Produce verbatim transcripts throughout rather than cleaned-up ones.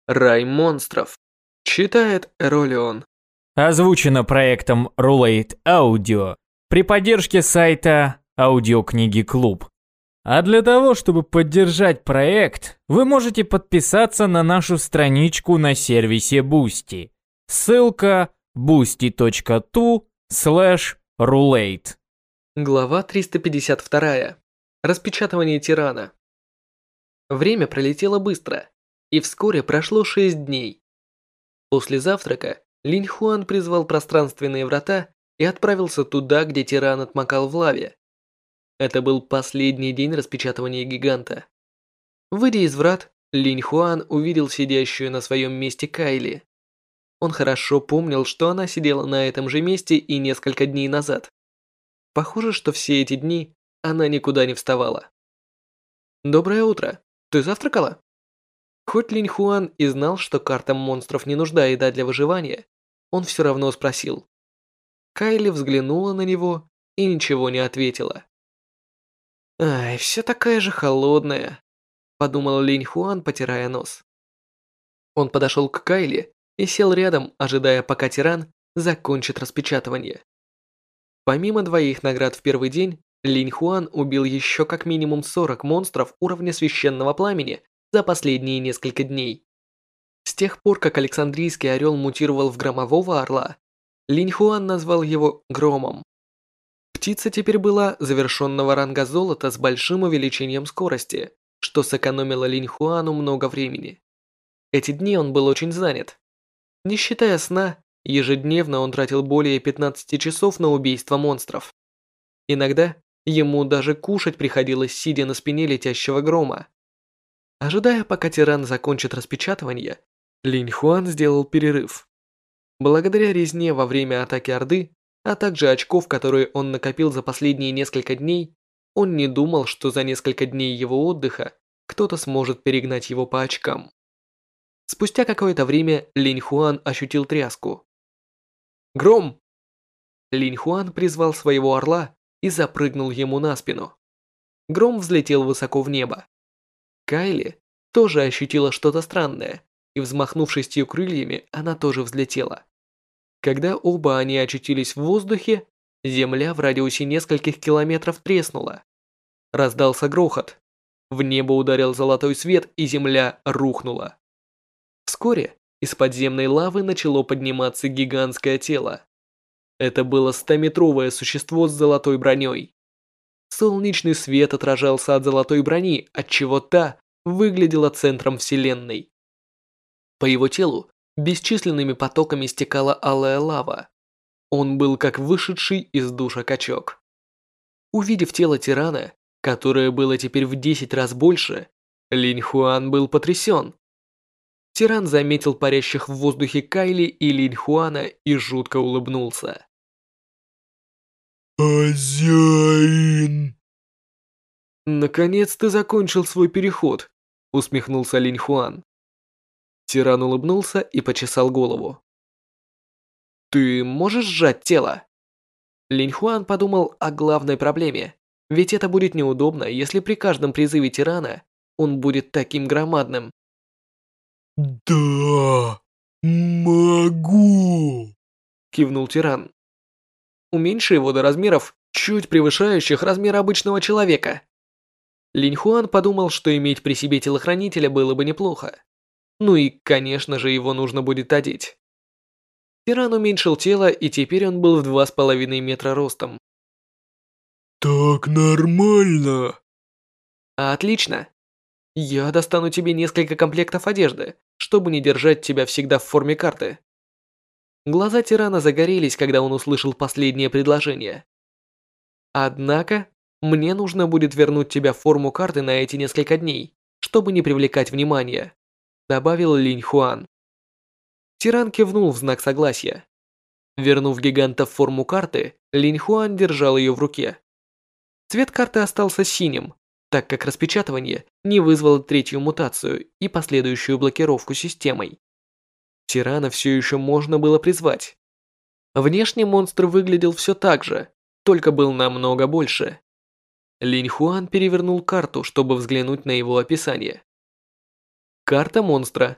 Рай монстров. Читает Эролион. Озвучено проектом Roulette Audio при поддержке сайта Аудиокниги Клуб. А для того, чтобы поддержать проект, вы можете подписаться на нашу страничку на сервисе Boosty. Ссылка boosty.to слэш roulette. Глава триста пятьдесят два. Распечатывание тирана. Время пролетело быстро, и вскоре прошло шесть дней. После завтрака Линь Хуан призвал пространственные врата и отправился туда, где тиран отмокал в лаве. Это был последний день распечатывания гиганта. Выйдя из врат, Линь Хуан увидел сидящую на своем месте Кайли. Он хорошо помнил, что она сидела на этом же месте и несколько дней назад. Похоже, что все эти дни она никуда не вставала. «Доброе утро. Ты завтракала?» Хоть Линь Хуан и знал, что картам монстров не нужна еда для выживания, он все равно спросил. Кайли взглянула на него и ничего не ответила. «Ай, все такая же холодная», – подумал Линь Хуан, потирая нос. Он подошел к Кайли и сел рядом, ожидая, пока тиран закончит распечатывание. Помимо двоих наград в первый день, Линь Хуан убил еще как минимум сорок монстров уровня священного пламени за последние несколько дней. С тех пор, как Александрийский орел мутировал в громового орла, Линь Хуан назвал его Громом. Птица теперь была завершенного ранга золота с большим увеличением скорости, что сэкономило Линь Хуану много времени. Эти дни он был очень занят. Не считая сна, ежедневно он тратил более пятнадцати часов на убийство монстров. Иногда ему даже кушать приходилось, сидя на спине летящего грома. Ожидая, пока тиран закончит распечатывание, Линь Хуан сделал перерыв. Благодаря резне во время атаки Орды, а также очков, которые он накопил за последние несколько дней, он не думал, что за несколько дней его отдыха кто-то сможет перегнать его по очкам. Спустя какое-то время Линь Хуан ощутил тряску. «Гром!» Линь Хуан призвал своего орла и запрыгнул ему на спину. Гром взлетел высоко в небо. Кайли тоже ощутила что-то странное, и, взмахнув шестью крыльями, она тоже взлетела. Когда оба они очутились в воздухе, земля в радиусе нескольких километров треснула. Раздался грохот. В небо ударил золотой свет, и земля рухнула. Вскоре из подземной лавы начало подниматься гигантское тело. Это было стометровое существо с золотой броней. Солнечный свет отражался от золотой брони, отчего та выглядела центром вселенной. По его телу бесчисленными потоками стекала алая лава. Он был как вышедший из душа качок. Увидев тело тирана, которое было теперь в десять раз больше, Линь Хуан был потрясен. Тиран заметил парящих в воздухе Кайли и Линь Хуана и жутко улыбнулся. «Хозяин!» «Наконец ты закончил свой переход», — усмехнулся Линь Хуан. Тиран улыбнулся и почесал голову. «Ты можешь сжать тело?» Линь Хуан подумал о главной проблеме, ведь это будет неудобно, если при каждом призыве тирана он будет таким громадным. «Да, могу!» — кивнул тиран. «Уменьши его до размеров, чуть превышающих размер обычного человека». Линь Хуан подумал, что иметь при себе телохранителя было бы неплохо. Ну и, конечно же, его нужно будет одеть. Тиран уменьшил тело, и теперь он был в два с половиной метра ростом. «Так нормально!» «Отлично! Я достану тебе несколько комплектов одежды, чтобы не держать тебя всегда в форме карты». Глаза тирана загорелись, когда он услышал последнее предложение. «Однако, мне нужно будет вернуть тебя в форму карты на эти несколько дней, чтобы не привлекать внимания», добавил Линь Хуан. Тиран кивнул в знак согласия. Вернув гиганта в форму карты, Линь Хуан держал ее в руке. Цвет карты остался синим, так как распечатывание не вызвало третью мутацию и последующую блокировку системой. Тирана все еще можно было призвать. Внешне монстр выглядел все так же, только был намного больше. Линь Хуан перевернул карту, чтобы взглянуть на его описание. Карта монстра.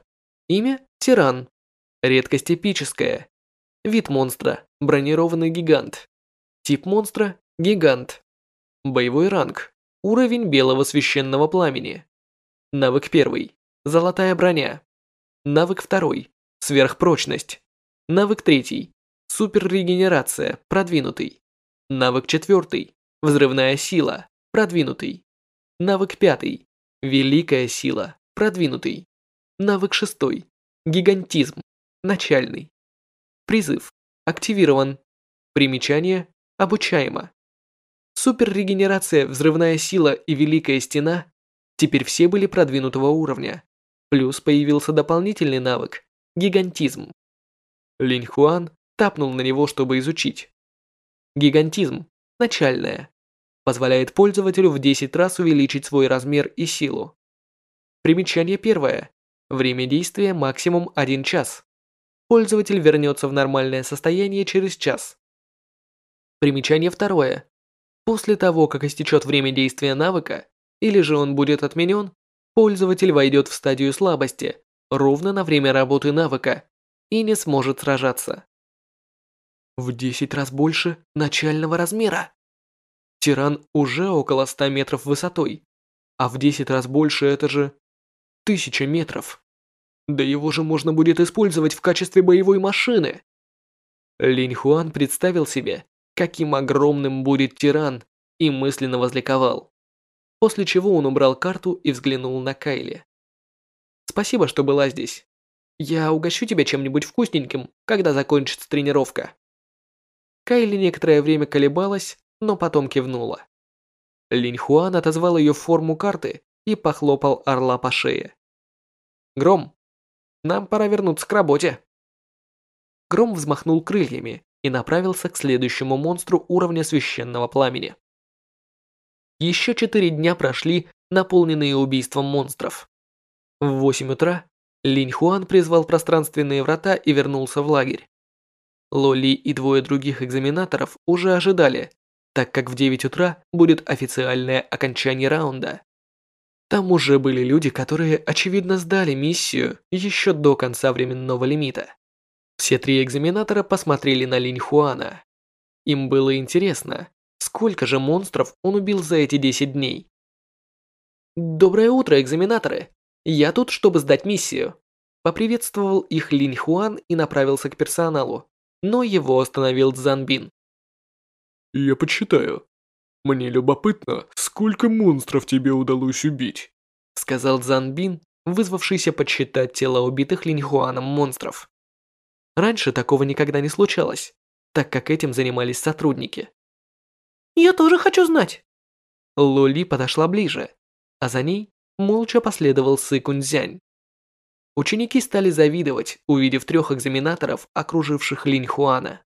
Имя – Тиран. Редкость эпическая. Вид монстра – бронированный гигант. Тип монстра – гигант. Боевой ранг – уровень белого священного пламени. Навык первый – золотая броня. Навык второй – сверхпрочность. Навык третий – суперрегенерация, продвинутый. Навык четвертый – взрывная сила, продвинутый. Навык пятый – великая сила, продвинутый. Навык шестой – гигантизм, начальный. Призыв активирован. Примечание обучаемо. Суперрегенерация, взрывная сила и великая стена теперь все были продвинутого уровня. Плюс появился дополнительный навык – гигантизм. Линь Хуан тапнул на него, чтобы изучить. Гигантизм – начальная. Позволяет пользователю в десять раз увеличить свой размер и силу. Примечание первое. Время действия максимум один час. Пользователь вернется в нормальное состояние через час. Примечание второе. После того, как истечет время действия навыка, или же он будет отменен, пользователь войдет в стадию слабости ровно на время работы навыка и не сможет сражаться. В десять раз больше начального размера. Тиран уже около ста метров высотой, а в десять раз больше это же тысяча метров. Да его же можно будет использовать в качестве боевой машины. Линь Хуан представил себе, каким огромным будет тиран, и мысленно возликовал. После чего он убрал карту и взглянул на Кайли. «Спасибо, что была здесь. Я угощу тебя чем-нибудь вкусненьким, когда закончится тренировка». Кайли некоторое время колебалась, но потом кивнула. Линь Хуан отозвал ее в форму карты и похлопал орла по шее. «Гром, нам пора вернуться к работе». Гром взмахнул крыльями и направился к следующему монстру уровня священного пламени. Еще четыре дня прошли, наполненные убийством монстров. В восемь утра Линь Хуан призвал пространственные врата и вернулся в лагерь. Лоли и двое других экзаменаторов уже ожидали, так как в девять утра будет официальное окончание раунда. Там уже были люди, которые, очевидно, сдали миссию еще до конца временного лимита. Все три экзаменатора посмотрели на Линь Хуана. Им было интересно, сколько же монстров он убил за эти десять дней. «Доброе утро, экзаменаторы! Я тут, чтобы сдать миссию!» Поприветствовал их Линь Хуан и направился к персоналу, но его остановил Цзан Бин. Я подсчитаю. Мне любопытно, сколько монстров тебе удалось убить, сказал Цзан Бин, вызвавшийся подсчитать тела убитых Линь Хуаном монстров. Раньше такого никогда не случалось, так как этим занимались сотрудники. «Я тоже хочу знать!» Лоли подошла ближе, а за ней молча последовал Сы Кунцзянь. Ученики стали завидовать, увидев трех экзаменаторов, окруживших Линь Хуана.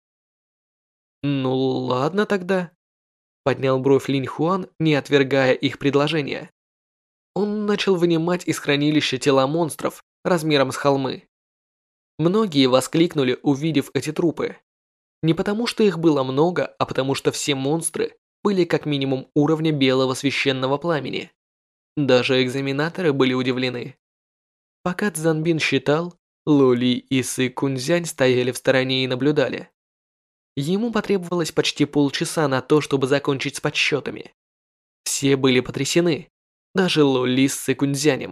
«Ну ладно тогда», — поднял бровь Линь Хуан, не отвергая их предложение. Он начал вынимать из хранилища тела монстров размером с холмы. Многие воскликнули, увидев эти трупы. Не потому, что их было много, а потому, что все монстры были как минимум уровня белого священного пламени. Даже экзаменаторы были удивлены. Пока Цзан Бин считал, Лоли и Сы Кунцзянь стояли в стороне и наблюдали. Ему потребовалось почти полчаса на то, чтобы закончить с подсчетами. Все были потрясены, даже Лоли с Сы Кунцзянем.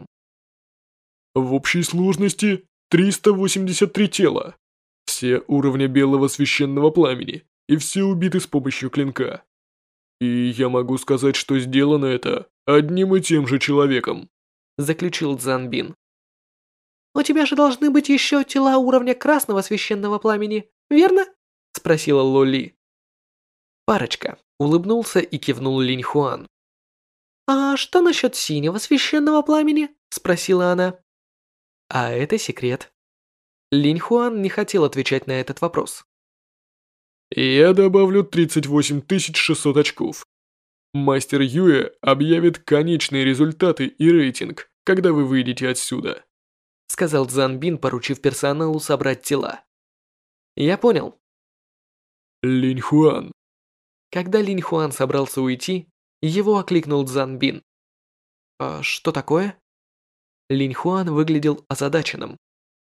В общей сложности триста восемьдесят три тела. Все уровня белого священного пламени, и все убиты с помощью клинка. И я могу сказать, что сделано это одним и тем же человеком, заключил Цзан Бин. «У тебя же должны быть еще тела уровня красного священного пламени, верно?» — спросила Лоли. Парочка улыбнулся и кивнул Линь Хуан. «А что насчет синего священного пламени?» — спросила она. «А это секрет». Линь Хуан не хотел отвечать на этот вопрос. Я добавлю тридцать восемь тысяч шестьсот очков. Мастер Юэ объявит конечные результаты и рейтинг, когда вы выйдете отсюда, сказал Цзан Бин, поручив персоналу собрать тела. Я понял. Линь Хуан. Когда Линь Хуан собрался уйти, его окликнул Цзан Бин. «А что такое?» Линь Хуан выглядел озадаченным.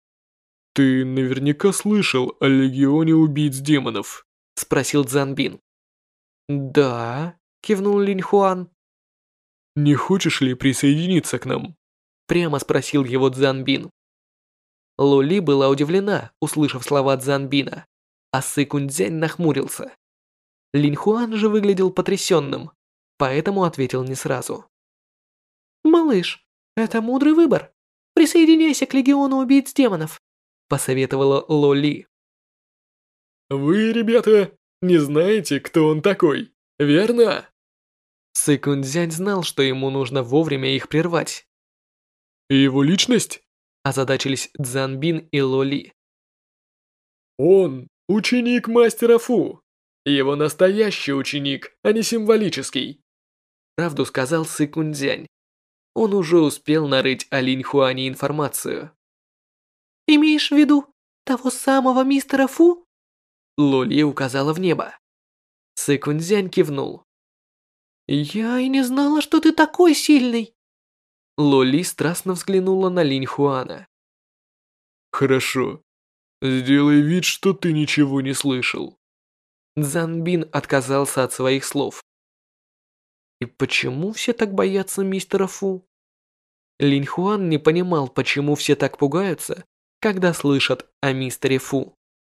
Ты наверняка слышал о Легионе убийц демонов. Спросил Цзанбин. Да, кивнул Линьхуан. Не хочешь ли присоединиться к нам? Прямо спросил его Цзанбин. Лоли была удивлена, услышав слова Цзанбина, а Сы Кунцзянь нахмурился. Линьхуан же выглядел потрясенным, поэтому ответил не сразу. «Малыш, это мудрый выбор. Присоединяйся к Легиону убийц демонов», посоветовала Лоли. Вы, ребята, не знаете, кто он такой, верно? Сы Кунцзянь знал, что ему нужно вовремя их прервать. Его личность? Озадачились Цзанбин и Лоли. Он ученик мастера Фу. Его настоящий ученик, а не символический. Правду сказал Сы Кунцзянь. Он уже успел нарыть о Линьхуане информацию. «Имеешь в виду того самого мистера Фу?» Лоли указала в небо. Сы Кунцзянь кивнул. «Я и не знала, что ты такой сильный!» Лоли страстно взглянула на Линьхуана. Хорошо. Сделай вид, что ты ничего не слышал. Цзанбин отказался от своих слов. И почему все так боятся мистера Фу? Линьхуан не понимал, почему все так пугаются, когда слышат о мистере Фу.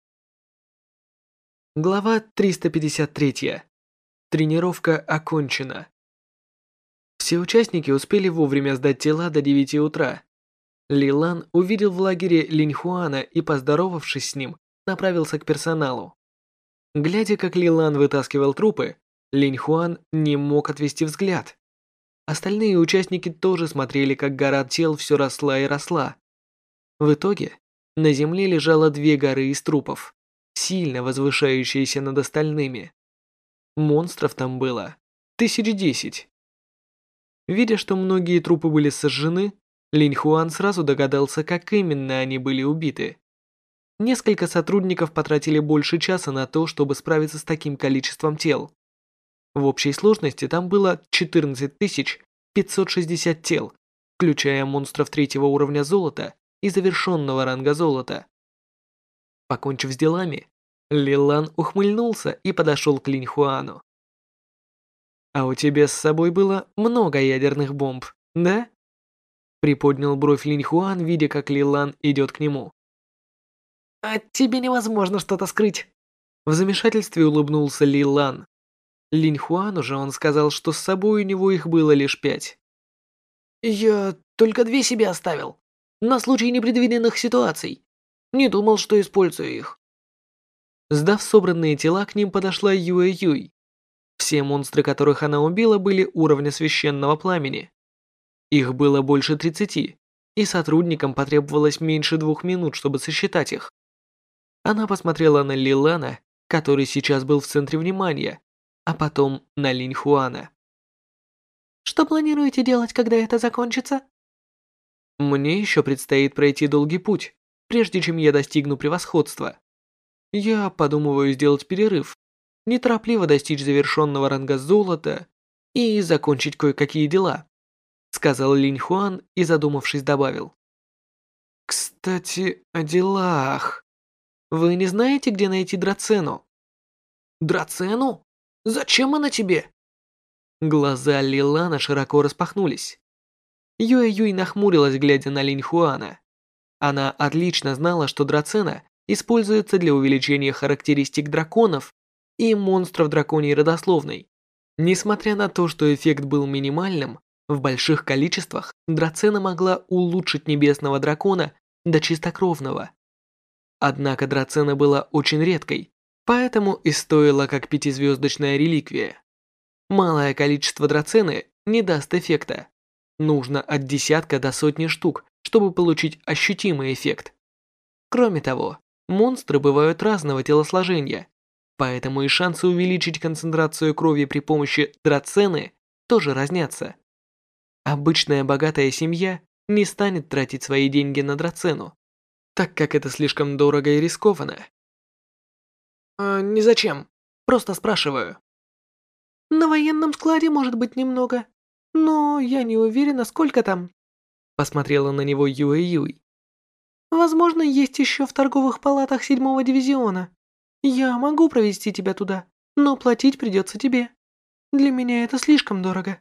Глава триста пятьдесят три. Тренировка окончена. Все участники успели вовремя сдать тела до девяти утра. Лилан увидел в лагере Линьхуана и, поздоровавшись с ним, направился к персоналу. Глядя, как Лилан вытаскивал трупы, Линьхуан не мог отвести взгляд. Остальные участники тоже смотрели, как гора тел все росла и росла. В итоге на земле лежало две горы из трупов, сильно возвышающиеся над остальными. Монстров там было тысяч десять. Видя, что многие трупы были сожжены, Линьхуан сразу догадался, как именно они были убиты. Несколько сотрудников потратили больше часа на то, чтобы справиться с таким количеством тел. В общей сложности там было четырнадцать тысяч пятьсот шестьдесят тел, включая монстров третьего уровня золота и завершенного ранга золота. Покончив с делами, Лилан ухмыльнулся и подошел к Линьхуану. «А у тебя с собой было много ядерных бомб, да?» Приподнял бровь Линьхуан, видя, как Лилан идет к нему. «От тебе невозможно что-то скрыть!» В замешательстве улыбнулся Лилан. Линьхуану же он сказал, что с собой у него их было лишь пять. «Я только две себе оставил, на случай непредвиденных ситуаций. Не думал, что использую их». Сдав собранные тела, к ним подошла Юэ-Юй. Все монстры, которых она убила, были уровня священного пламени. Их было больше тридцати, и сотрудникам потребовалось меньше двух минут, чтобы сосчитать их. Она посмотрела на Лилана, который сейчас был в центре внимания, а потом на Линьхуана. «Что планируете делать, когда это закончится?» «Мне еще предстоит пройти долгий путь, прежде чем я достигну превосходства. Я подумываю сделать перерыв, неторопливо достичь завершенного ранга золота и закончить кое-какие дела», сказал Линьхуан и, задумавшись, добавил. «Кстати, о делах. Вы не знаете, где найти Драцену?» «Драцену? Зачем она тебе?» Глаза Лилана широко распахнулись. Юэ-Юй нахмурилась, глядя на Линьхуана. Она отлично знала, что Драцена используется для увеличения характеристик драконов и монстров драконьей родословной. Несмотря на то, что эффект был минимальным, в больших количествах Драцена могла улучшить небесного дракона до чистокровного. Однако Драцена была очень редкой, поэтому и стоила как пятизвездочная реликвия. Малое количество Драцены не даст эффекта. Нужно от десятка до сотни штук, чтобы получить ощутимый эффект. Кроме того, монстры бывают разного телосложения, поэтому и шансы увеличить концентрацию крови при помощи Драцены тоже разнятся. Обычная богатая семья не станет тратить свои деньги на Драцену, так как это слишком дорого и рискованно. «А, не зачем, просто спрашиваю». «На военном складе может быть немного, но я не уверена, сколько там», посмотрела на него Юэ-Юй. Возможно, есть еще в торговых палатах седьмого дивизиона. Я могу провести тебя туда, но платить придется тебе. Для меня это слишком дорого.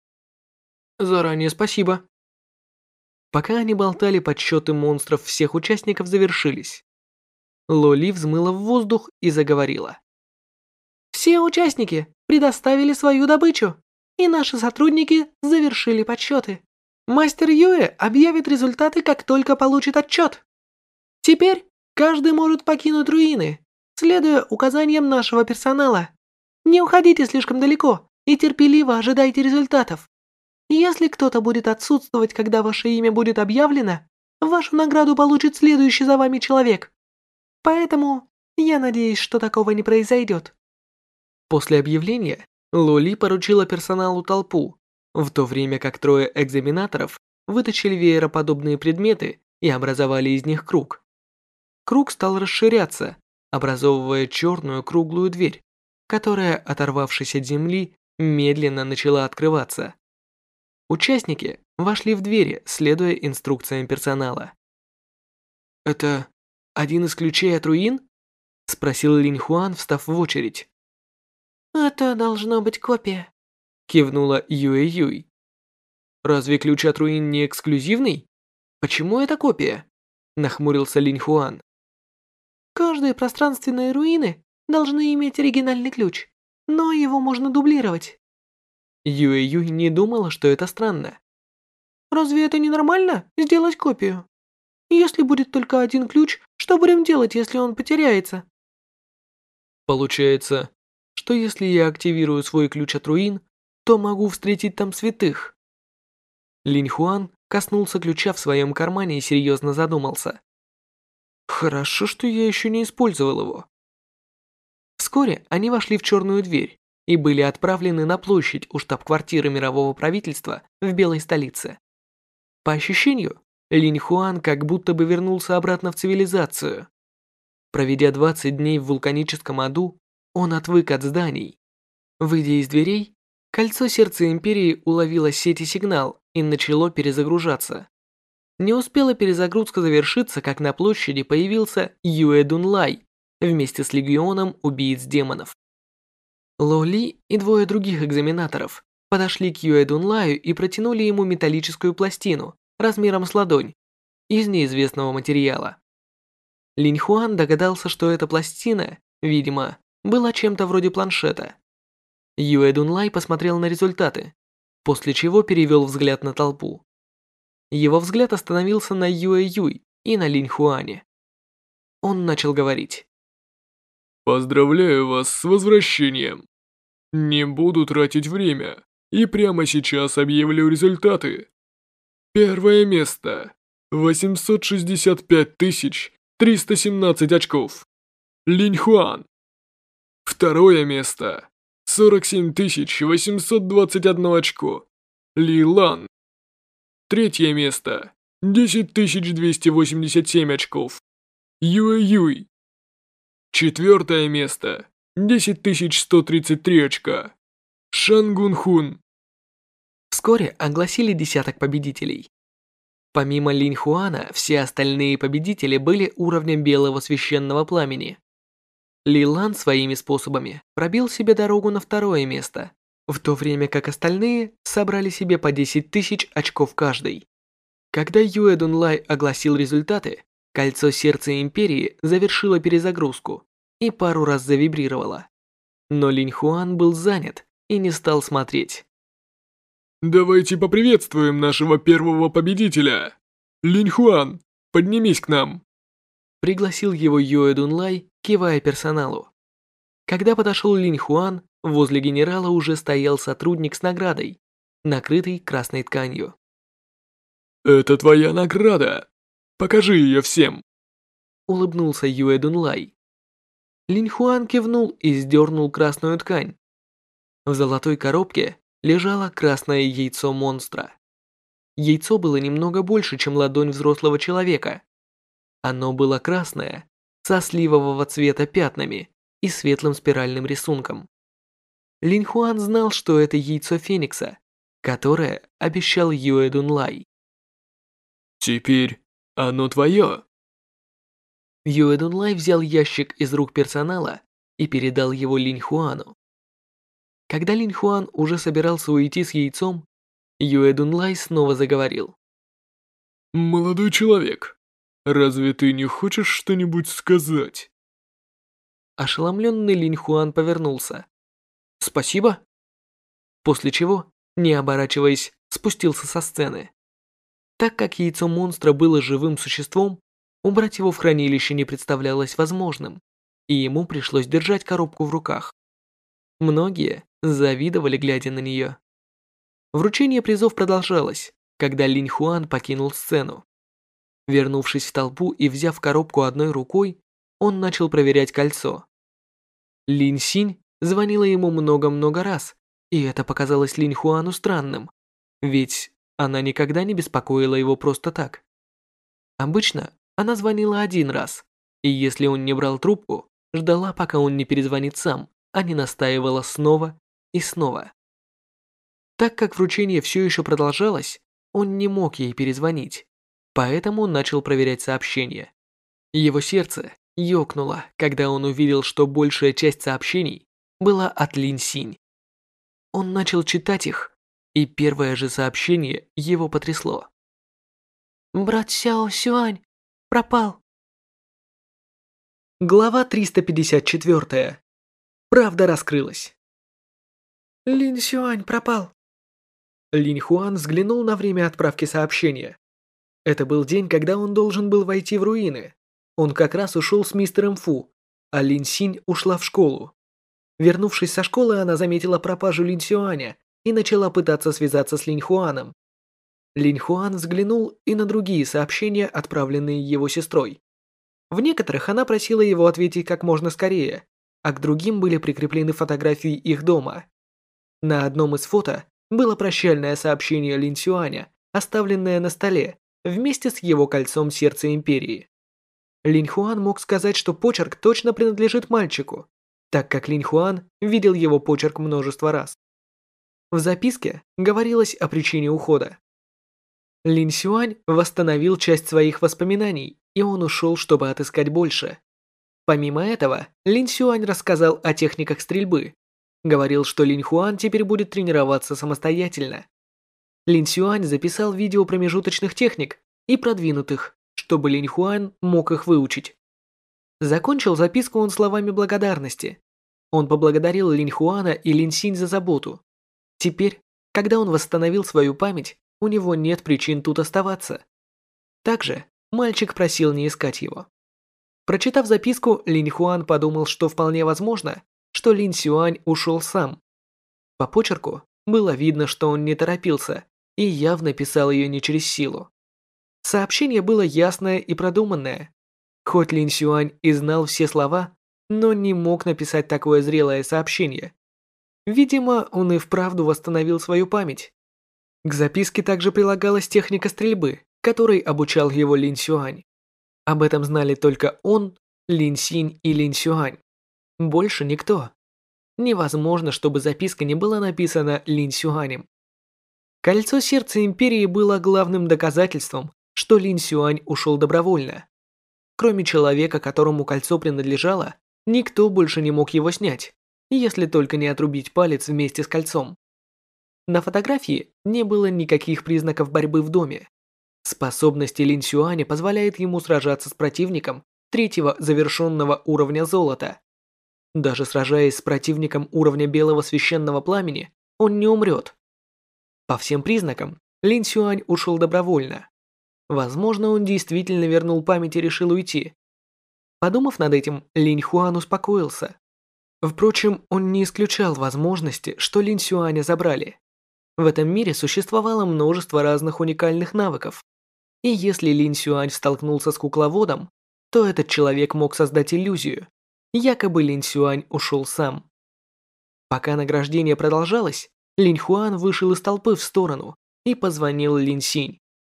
Заранее спасибо. Пока они болтали, подсчеты монстров всех участников завершились. Лоли взмыла в воздух и заговорила. Все участники предоставили свою добычу, и наши сотрудники завершили подсчеты. Мастер Юэ объявит результаты, как только получит отчет. Теперь каждый может покинуть руины, следуя указаниям нашего персонала. Не уходите слишком далеко и терпеливо ожидайте результатов. Если кто-то будет отсутствовать, когда ваше имя будет объявлено, вашу награду получит следующий за вами человек. Поэтому я надеюсь, что такого не произойдет. После объявления Лоли поручила персоналу толпу, в то время как трое экзаменаторов вытащили веероподобные предметы и образовали из них круг. Круг стал расширяться, образовывая черную круглую дверь, которая, оторвавшись от земли, медленно начала открываться. Участники вошли в двери, следуя инструкциям персонала. «Это один из ключей от руин?» – спросил Линь Хуан, встав в очередь. «Это должно быть копия», – кивнула Юэ Юй. «Разве ключ от руин не эксклюзивный? Почему это копия?» – нахмурился Линь Хуан. «Каждые пространственные руины должны иметь оригинальный ключ, но его можно дублировать». Юэ Юй не думала, что это странно. «Разве это не нормально сделать копию? Если будет только один ключ, что будем делать, если он потеряется?» Получается, что если я активирую свой ключ от руин, то могу встретить там святых. Линь Хуан коснулся ключа в своем кармане и серьезно задумался. Хорошо, что я еще не использовал его. Вскоре они вошли в черную дверь и были отправлены на площадь у штаб-квартиры мирового правительства в Белой столице. По ощущению, Линь Хуан как будто бы вернулся обратно в цивилизацию. Проведя двадцать дней в вулканическом аду, он отвык от зданий. Выйдя из дверей, кольцо сердца Империи уловило сеть и сигнал и начало перезагружаться. Не успела перезагрузка завершиться, как на площади появился Юэ Дунлай вместе с легионом убийц демонов. Ло Ли и двое других экзаменаторов подошли к Юэ Дунлаю и протянули ему металлическую пластину размером с ладонь из неизвестного материала. Линь Хуан догадался, что эта пластина, видимо, была чем-то вроде планшета. Юэ Дунлай посмотрел на результаты, после чего перевел взгляд на толпу. Его взгляд остановился на Юэ Юй и на Линь Хуане. Он начал говорить. «Поздравляю вас с возвращением. Не буду тратить время, и прямо сейчас объявлю результаты. Первое место. восемьсот шестьдесят пять тысяч триста семнадцать очков. Линь Хуан. Второе место. сорок семь тысяч восемьсот двадцать одно очко. Ли Лан. Третье место. десять тысяч двести восемьдесят семь очков. Юэ Юй. Четвертое место. десять тысяч сто тридцать три очка. Шан Гун Хун. Вскоре огласили десяток победителей. Помимо Линь Хуана, все остальные победители были уровнем белого священного пламени. Ли Лан своими способами пробил себе дорогу на второе место, в то время как остальные собрали себе по десять тысяч очков каждый. Когда Юэ Дунлай огласил результаты, кольцо сердца Империи завершило перезагрузку и пару раз завибрировало. Но Линь Хуан был занят и не стал смотреть. Давайте поприветствуем нашего первого победителя. Линь Хуан, поднимись к нам. Пригласил его Юэ Дунлай, кивая персоналу. Когда подошел Линь Хуан, возле генерала уже стоял сотрудник с наградой, накрытой красной тканью. Это твоя награда. Покажи ее всем. Улыбнулся Юэ Дунлай. Линь Хуан кивнул и сдернул красную ткань. В золотой коробке лежало красное яйцо монстра. Яйцо было немного больше, чем ладонь взрослого человека. Оно было красное, со сливового цвета пятнами и светлым спиральным рисунком. Линь Хуан знал, что это яйцо Феникса, которое обещал Юэ Дунлай. Теперь оно твое. Юэ Дунлай взял ящик из рук персонала и передал его Линь Хуану. Когда Линь Хуан уже собирался уйти с яйцом, Юэ Дунлай снова заговорил. «Молодой человек, разве ты не хочешь что-нибудь сказать?» Ошеломленный Линь Хуан повернулся. «Спасибо?» После чего, не оборачиваясь, спустился со сцены. Так как яйцо монстра было живым существом, убрать его в хранилище не представлялось возможным, и ему пришлось держать коробку в руках. Многие завидовали, глядя на нее. Вручение призов продолжалось, когда Линь Хуан покинул сцену. Вернувшись в толпу и взяв коробку одной рукой, он начал проверять кольцо. Линь Синь звонила ему много-много раз, и это показалось Линь Хуану странным, ведь она никогда не беспокоила его просто так. Обычно она звонила один раз, и если он не брал трубку, ждала, пока он не перезвонит сам, а не настаивала снова и снова. Так как вручение все еще продолжалось, он не мог ей перезвонить, поэтому начал проверять сообщения. Его сердце ёкнуло, когда он увидел, что большая часть сообщений была от Линь Синь. Он начал читать их, и первое же сообщение его потрясло. «Брат Сяо Сюань пропал». Глава триста пятьдесят четыре. Правда раскрылась. Линь Сюань пропал. Линь Хуан взглянул на время отправки сообщения. Это был день, когда он должен был войти в руины. Он как раз ушел с мистером Фу, а Линь Синь ушла в школу. Вернувшись со школы, она заметила пропажу Линь Сюаня и начала пытаться связаться с Линь Хуаном. Линь Хуан взглянул и на другие сообщения, отправленные его сестрой. В некоторых она просила его ответить как можно скорее, а к другим были прикреплены фотографии их дома. На одном из фото было прощальное сообщение Линь Сюаня, оставленное на столе, вместе с его кольцом сердца Империи. Линь Хуан мог сказать, что почерк точно принадлежит мальчику, так как Линь Хуан видел его почерк множество раз. В записке говорилось о причине ухода. Линь Сюань восстановил часть своих воспоминаний, и он ушел, чтобы отыскать больше. Помимо этого, Линь Сюань рассказал о техниках стрельбы. Говорил, что Линь Хуан теперь будет тренироваться самостоятельно. Линь Сюань записал видео промежуточных техник и продвинутых, чтобы Линь Хуан мог их выучить. Закончил записку он словами благодарности. Он поблагодарил Линь Хуана и Линь Синь за заботу. Теперь, когда он восстановил свою память, у него нет причин тут оставаться. Также мальчик просил не искать его. Прочитав записку, Линь Хуан подумал, что вполне возможно, что Линь Сюань ушел сам. По почерку было видно, что он не торопился и явно писал ее не через силу. Сообщение было ясное и продуманное. Хоть Линь Сюань и знал все слова, но не мог написать такое зрелое сообщение. Видимо, он и вправду восстановил свою память. К записке также прилагалась техника стрельбы, которой обучал его Линь Сюань. Об этом знали только он, Линь Синь и Линь Сюань. Больше никто. Невозможно, чтобы записка не была написана Линь Сюанем. Кольцо сердца Империи было главным доказательством, что Линь Сюань ушел добровольно. Кроме человека, которому кольцо принадлежало, никто больше не мог его снять, если только не отрубить палец вместе с кольцом. На фотографии не было никаких признаков борьбы в доме. Способности Линь Сюаня позволяют ему сражаться с противником третьего завершенного уровня золота. Даже сражаясь с противником уровня белого священного пламени, он не умрет. По всем признакам, Линь Сюань ушел добровольно. Возможно, он действительно вернул память и решил уйти. Подумав над этим, Линь Хуан успокоился. Впрочем, он не исключал возможности, что Линь Сюаня забрали. В этом мире существовало множество разных уникальных навыков. И если Линь Сюань столкнулся с кукловодом, то этот человек мог создать иллюзию. Якобы Линь Сюань ушел сам. Пока награждение продолжалось, Линь Хуан вышел из толпы в сторону и позвонил Линь Синь.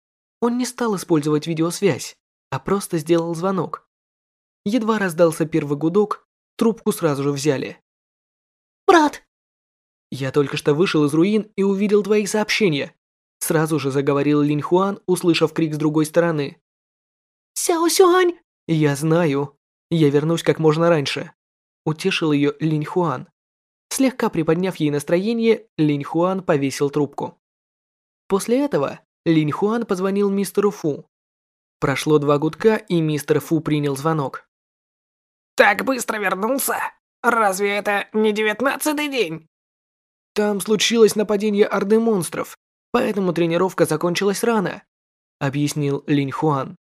Он не стал использовать видеосвязь, а просто сделал звонок. Едва раздался первый гудок, трубку сразу же взяли. «Брат!» «Я только что вышел из руин и увидел твои сообщения», сразу же заговорил Линь Хуан, услышав крик с другой стороны. «Сяо Сюань, «Я знаю. Я вернусь как можно раньше», – утешил ее Линь Хуан. Слегка приподняв ей настроение, Линь Хуан повесил трубку. После этого Линь Хуан позвонил мистеру Фу. Прошло два гудка, и мистер Фу принял звонок. Так быстро вернулся? Разве это не девятнадцатый день? Там случилось нападение орды монстров, поэтому тренировка закончилась рано, объяснил Линь Хуан.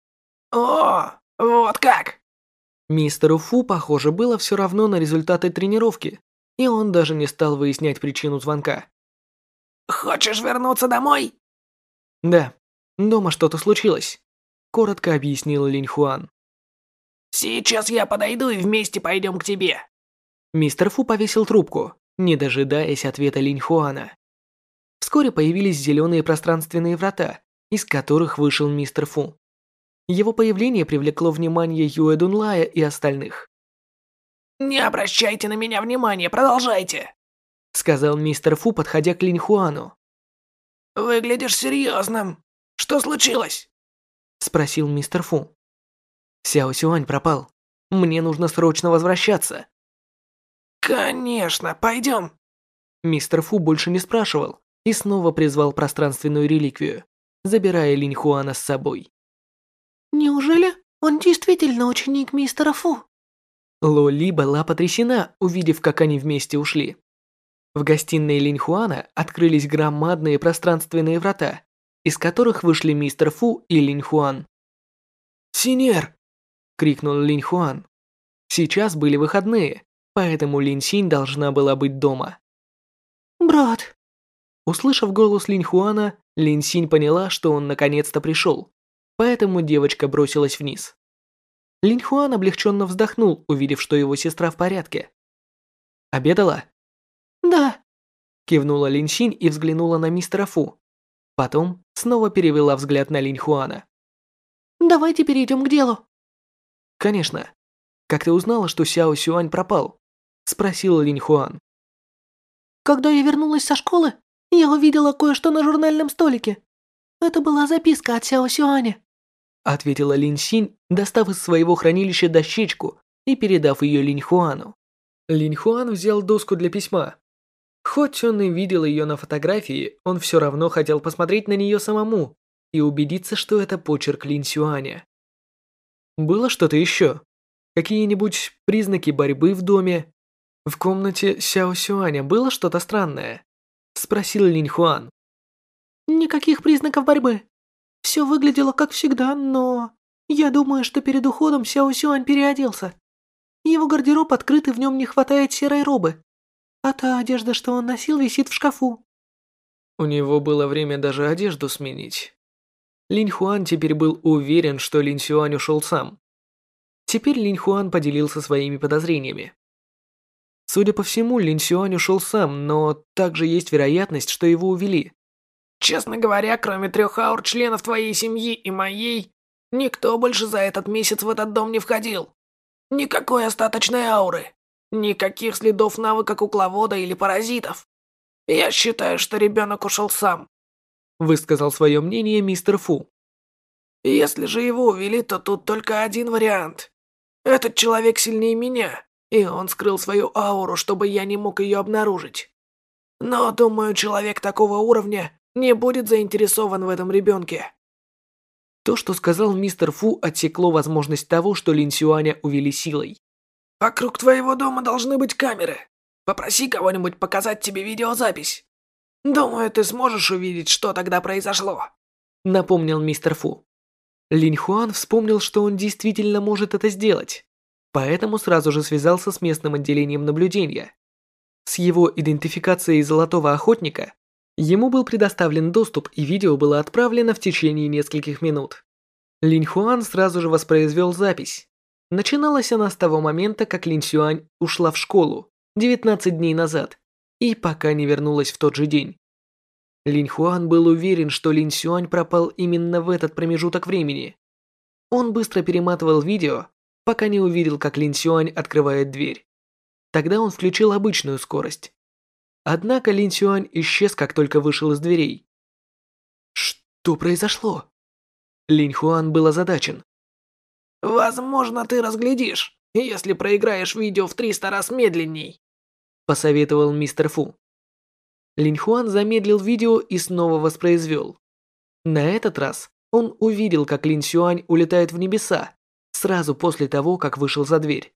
О, вот как! Мистеру Фу, похоже, было все равно на результаты тренировки, и он даже не стал выяснять причину звонка. Хочешь вернуться домой? Да, дома что-то случилось, коротко объяснил Линь Хуан. Сейчас я подойду и вместе пойдем к тебе. Мистер Фу повесил трубку, не дожидаясь ответа Линь Хуана. Вскоре появились зеленые пространственные врата, из которых вышел мистер Фу. Его появление привлекло внимание Юэ Дунлая и остальных. «Не обращайте на меня внимания, продолжайте», — сказал мистер Фу, подходя к Линь Хуану. «Выглядишь серьезным. Что случилось?» — спросил мистер Фу. «Сяо Сюань пропал. Мне нужно срочно возвращаться». «Конечно, пойдем». Мистер Фу больше не спрашивал и снова призвал пространственную реликвию, забирая Линь Хуана с собой. «Неужели он действительно ученик мистера Фу?» Ло Ли была потрясена, увидев, как они вместе ушли. В гостиной Линь Хуана открылись громадные пространственные врата, из которых вышли мистер Фу и Линь Хуан. «Синер!» – крикнул Линь Хуан. Сейчас были выходные, поэтому Линь Синь должна была быть дома. «Брат!» Услышав голос Линь Хуана, Линь Синь поняла, что он наконец-то пришел, поэтому девочка бросилась вниз. Линь Хуан облегченно вздохнул, увидев, что его сестра в порядке. «Обедала?» «Да», – кивнула Линь Синь и взглянула на мистера Фу. Потом снова перевела взгляд на Линь Хуана. «Давайте перейдем к делу». «Конечно. Как ты узнала, что Сяо Сюань пропал?» – спросил Линь Хуан. «Когда я вернулась со школы, я увидела кое-что на журнальном столике. Это была записка от Сяо Сюаня», – ответила Линь Синь, достав из своего хранилища дощечку и передав ее Линь Хуану. Линь Хуан взял доску для письма. Хоть он и видел ее на фотографии, он все равно хотел посмотреть на нее самому и убедиться, что это почерк Линь Сюаня. Было что-то еще? Какие-нибудь признаки борьбы в доме? В комнате Сяо Сюаня было что-то странное? Спросил Линь Хуан. «Никаких признаков борьбы. Все выглядело как всегда, но... Я думаю, что перед уходом Сяо Сюань переоделся. Его гардероб открыт, и в нем не хватает серой робы. А та одежда, что он носил, висит в шкафу». У него было время даже одежду сменить. Линь Хуан теперь был уверен, что Линь Сюань ушел сам. Теперь Линь Хуан поделился своими подозрениями. Судя по всему, Линь Сюань ушел сам, но также есть вероятность, что его увели. «Честно говоря, кроме трех аур членов твоей семьи и моей, никто больше за этот месяц в этот дом не входил. Никакой остаточной ауры. Никаких следов навыка кукловода или паразитов. Я считаю, что ребенок ушел сам», – высказал свое мнение мистер Фу. «Если же его увели, то тут только один вариант. Этот человек сильнее меня, и он скрыл свою ауру, чтобы я не мог ее обнаружить. Но, думаю, человек такого уровня не будет заинтересован в этом ребенке». То, что сказал мистер Фу, отсекло возможность того, что Линь Сюаня увели силой. «Вокруг твоего дома должны быть камеры. Попроси кого-нибудь показать тебе видеозапись. Думаю, ты сможешь увидеть, что тогда произошло», — напомнил мистер Фу. Линь Хуан вспомнил, что он действительно может это сделать, поэтому сразу же связался с местным отделением наблюдения. С его идентификацией Золотого Охотника ему был предоставлен доступ, и видео было отправлено в течение нескольких минут. Линь Хуан сразу же воспроизвел запись. Начиналась она с того момента, как Линь Сюань ушла в школу девятнадцать дней назад и пока не вернулась в тот же день. Линь Хуан был уверен, что Линь Сюань пропал именно в этот промежуток времени. Он быстро перематывал видео, пока не увидел, как Линь Сюань открывает дверь. Тогда он включил обычную скорость. Однако Линь Сюань исчез, как только вышел из дверей. Что произошло? Линь Хуан был озадачен. Возможно, ты разглядишь, если проиграешь видео в триста раз медленней», посоветовал мистер Фу. Линь Хуан замедлил видео и снова воспроизвел. На этот раз он увидел, как Лин Сюань улетает в небеса, сразу после того, как вышел за дверь.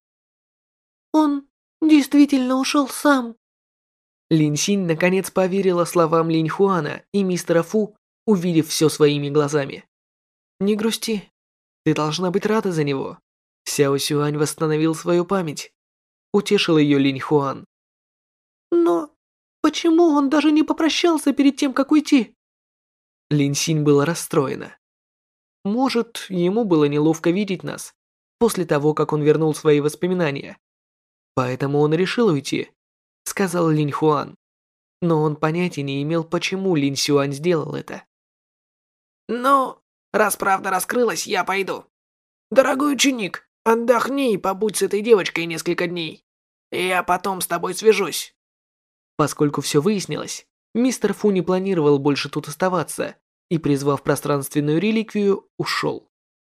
Он действительно ушел сам. Лин Синь наконец поверила словам Линь Хуана и мистера Фу, увидев все своими глазами. «Не грусти. Ты должна быть рада за него. Сяо Сюань восстановил свою память», — утешил ее Линь Хуан. Но почему он даже не попрощался перед тем, как уйти? Лин Синь была расстроена. Может, ему было неловко видеть нас после того, как он вернул свои воспоминания. Поэтому он решил уйти, сказал Линь Хуан. Но он понятия не имел, почему Лин Сюань сделал это. «Ну, раз правда раскрылась, я пойду. Дорогой ученик, отдохни и побудь с этой девочкой несколько дней. Я потом с тобой свяжусь». Поскольку все выяснилось, мистер Фу не планировал больше тут оставаться и, призвав пространственную реликвию, ушел.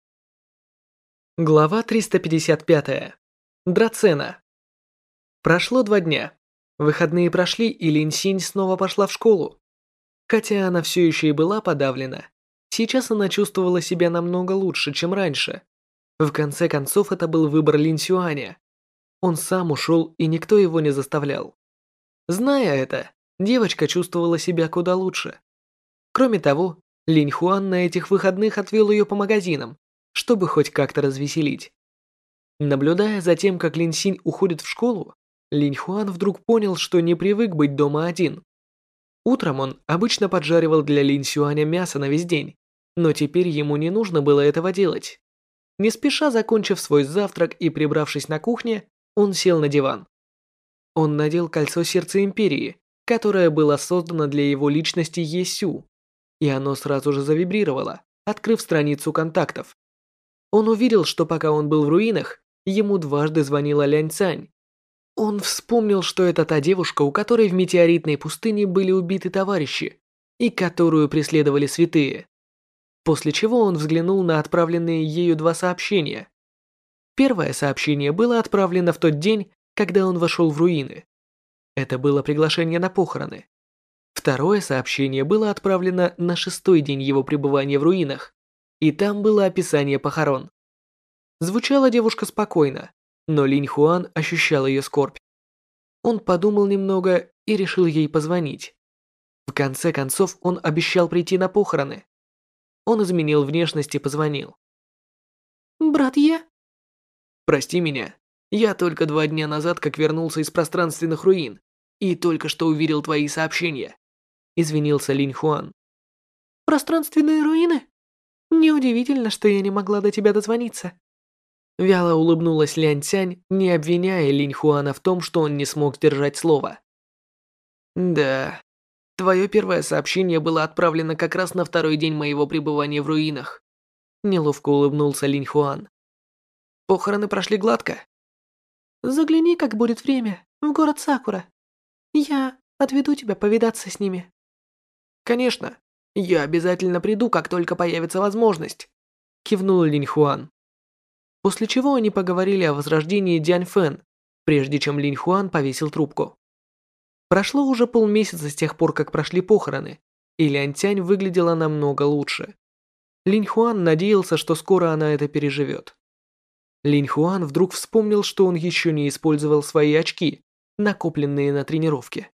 Глава триста пятьдесят пять. Драцена. Прошло два дня. Выходные прошли, и Лин Синь снова пошла в школу. Хотя она все еще и была подавлена, сейчас она чувствовала себя намного лучше, чем раньше. В конце концов, это был выбор Лин Сюаня. Он сам ушел, и никто его не заставлял. Зная это, девочка чувствовала себя куда лучше. Кроме того, Линь Хуан на этих выходных отвел ее по магазинам, чтобы хоть как-то развеселить. Наблюдая за тем, как Лин Синь уходит в школу, Линь Хуан вдруг понял, что не привык быть дома один. Утром он обычно поджаривал для Линь Сюаня мясо на весь день, но теперь ему не нужно было этого делать. Не спеша закончив свой завтрак и прибравшись на кухне, он сел на диван. Он надел кольцо сердца Империи, которое было создано для его личности Есю, и оно сразу же завибрировало, открыв страницу контактов. Он увидел, что пока он был в руинах, ему дважды звонила Лянь Цань. Он вспомнил, что это та девушка, у которой в метеоритной пустыне были убиты товарищи, и которую преследовали святые. После чего он взглянул на отправленные ею два сообщения. Первое сообщение было отправлено в тот день, когда он вошел в руины. Это было приглашение на похороны. Второе сообщение было отправлено на шестой день его пребывания в руинах, и там было описание похорон. Звучала девушка спокойно, но Линь Хуан ощущал ее скорбь. Он подумал немного и решил ей позвонить. В конце концов, он обещал прийти на похороны. Он изменил внешность и позвонил. «Брат Е?» «Прости меня. Я только два дня назад как вернулся из пространственных руин и только что увидел твои сообщения», — извинился Линь Хуан. «Пространственные руины? Неудивительно, что я не могла до тебя дозвониться». Вяло улыбнулась Лянь Цянь, не обвиняя Линь Хуана в том, что он не смог сдержать слово. «Да, твое первое сообщение было отправлено как раз на второй день моего пребывания в руинах», — неловко улыбнулся Линь Хуан. «Похороны прошли гладко?» «Загляни, как будет время, в город Сакура. Я отведу тебя повидаться с ними». «Конечно, я обязательно приду, как только появится возможность», — кивнул Линь Хуан. После чего они поговорили о возрождении Дянь Фэн, прежде чем Линь Хуан повесил трубку. Прошло уже полмесяца с тех пор, как прошли похороны, и Лянь Цянь выглядела намного лучше. Линь Хуан надеялся, что скоро она это переживет. Линь Хуан вдруг вспомнил, что он еще не использовал свои очки, накопленные на тренировке.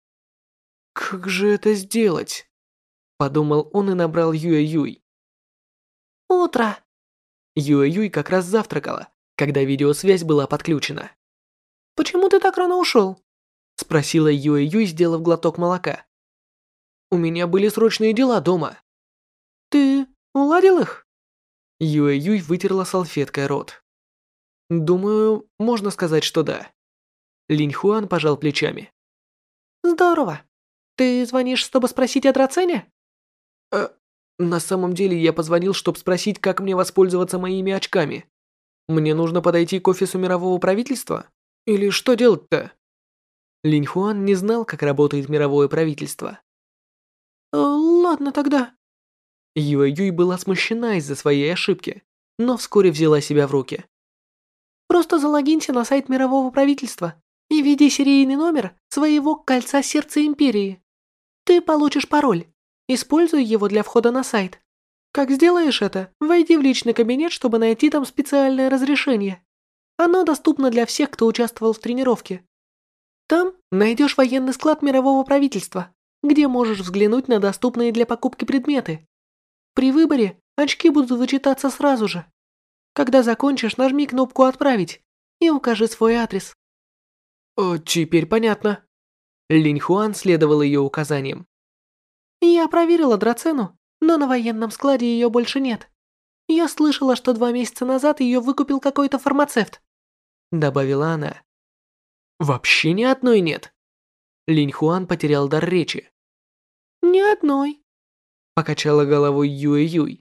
«Как же это сделать?» – подумал он и набрал Юэ-Юй. «Утро!» Юэ-Юй как раз завтракала, когда видеосвязь была подключена. «Почему ты так рано ушел?» – спросила Юэ-Юй, сделав глоток молока. «У меня были срочные дела дома». «Ты уладил их?» Юэ-Юй вытерла салфеткой рот. «Думаю, можно сказать, что да». Линь Хуан пожал плечами. «Здорово. Ты звонишь, чтобы спросить о драцене?» «Э, на самом деле я позвонил, чтобы спросить, как мне воспользоваться моими очками. Мне нужно подойти к офису мирового правительства? Или что делать-то?» Линь Хуан не знал, как работает мировое правительство. «Ладно тогда». Юэ-Юй была смущена из-за своей ошибки, но вскоре взяла себя в руки. Просто залогинься на сайт мирового правительства и введи серийный номер своего кольца сердца империи. Ты получишь пароль. Используй его для входа на сайт. Как сделаешь это, войди в личный кабинет, чтобы найти там специальное разрешение. Оно доступно для всех, кто участвовал в тренировке. Там найдешь военный склад мирового правительства, где можешь взглянуть на доступные для покупки предметы. При выборе очки будут вычитаться сразу же. Когда закончишь, нажми кнопку «Отправить» и укажи свой адрес. О, теперь понятно. Линь Хуан следовал ее указаниям. Я проверила драцену, но на военном складе ее больше нет. Я слышала, что два месяца назад ее выкупил какой-то фармацевт. Добавила она. Вообще ни одной нет. Линь Хуан потерял дар речи. Ни одной. Покачала головой Юэ-Юй.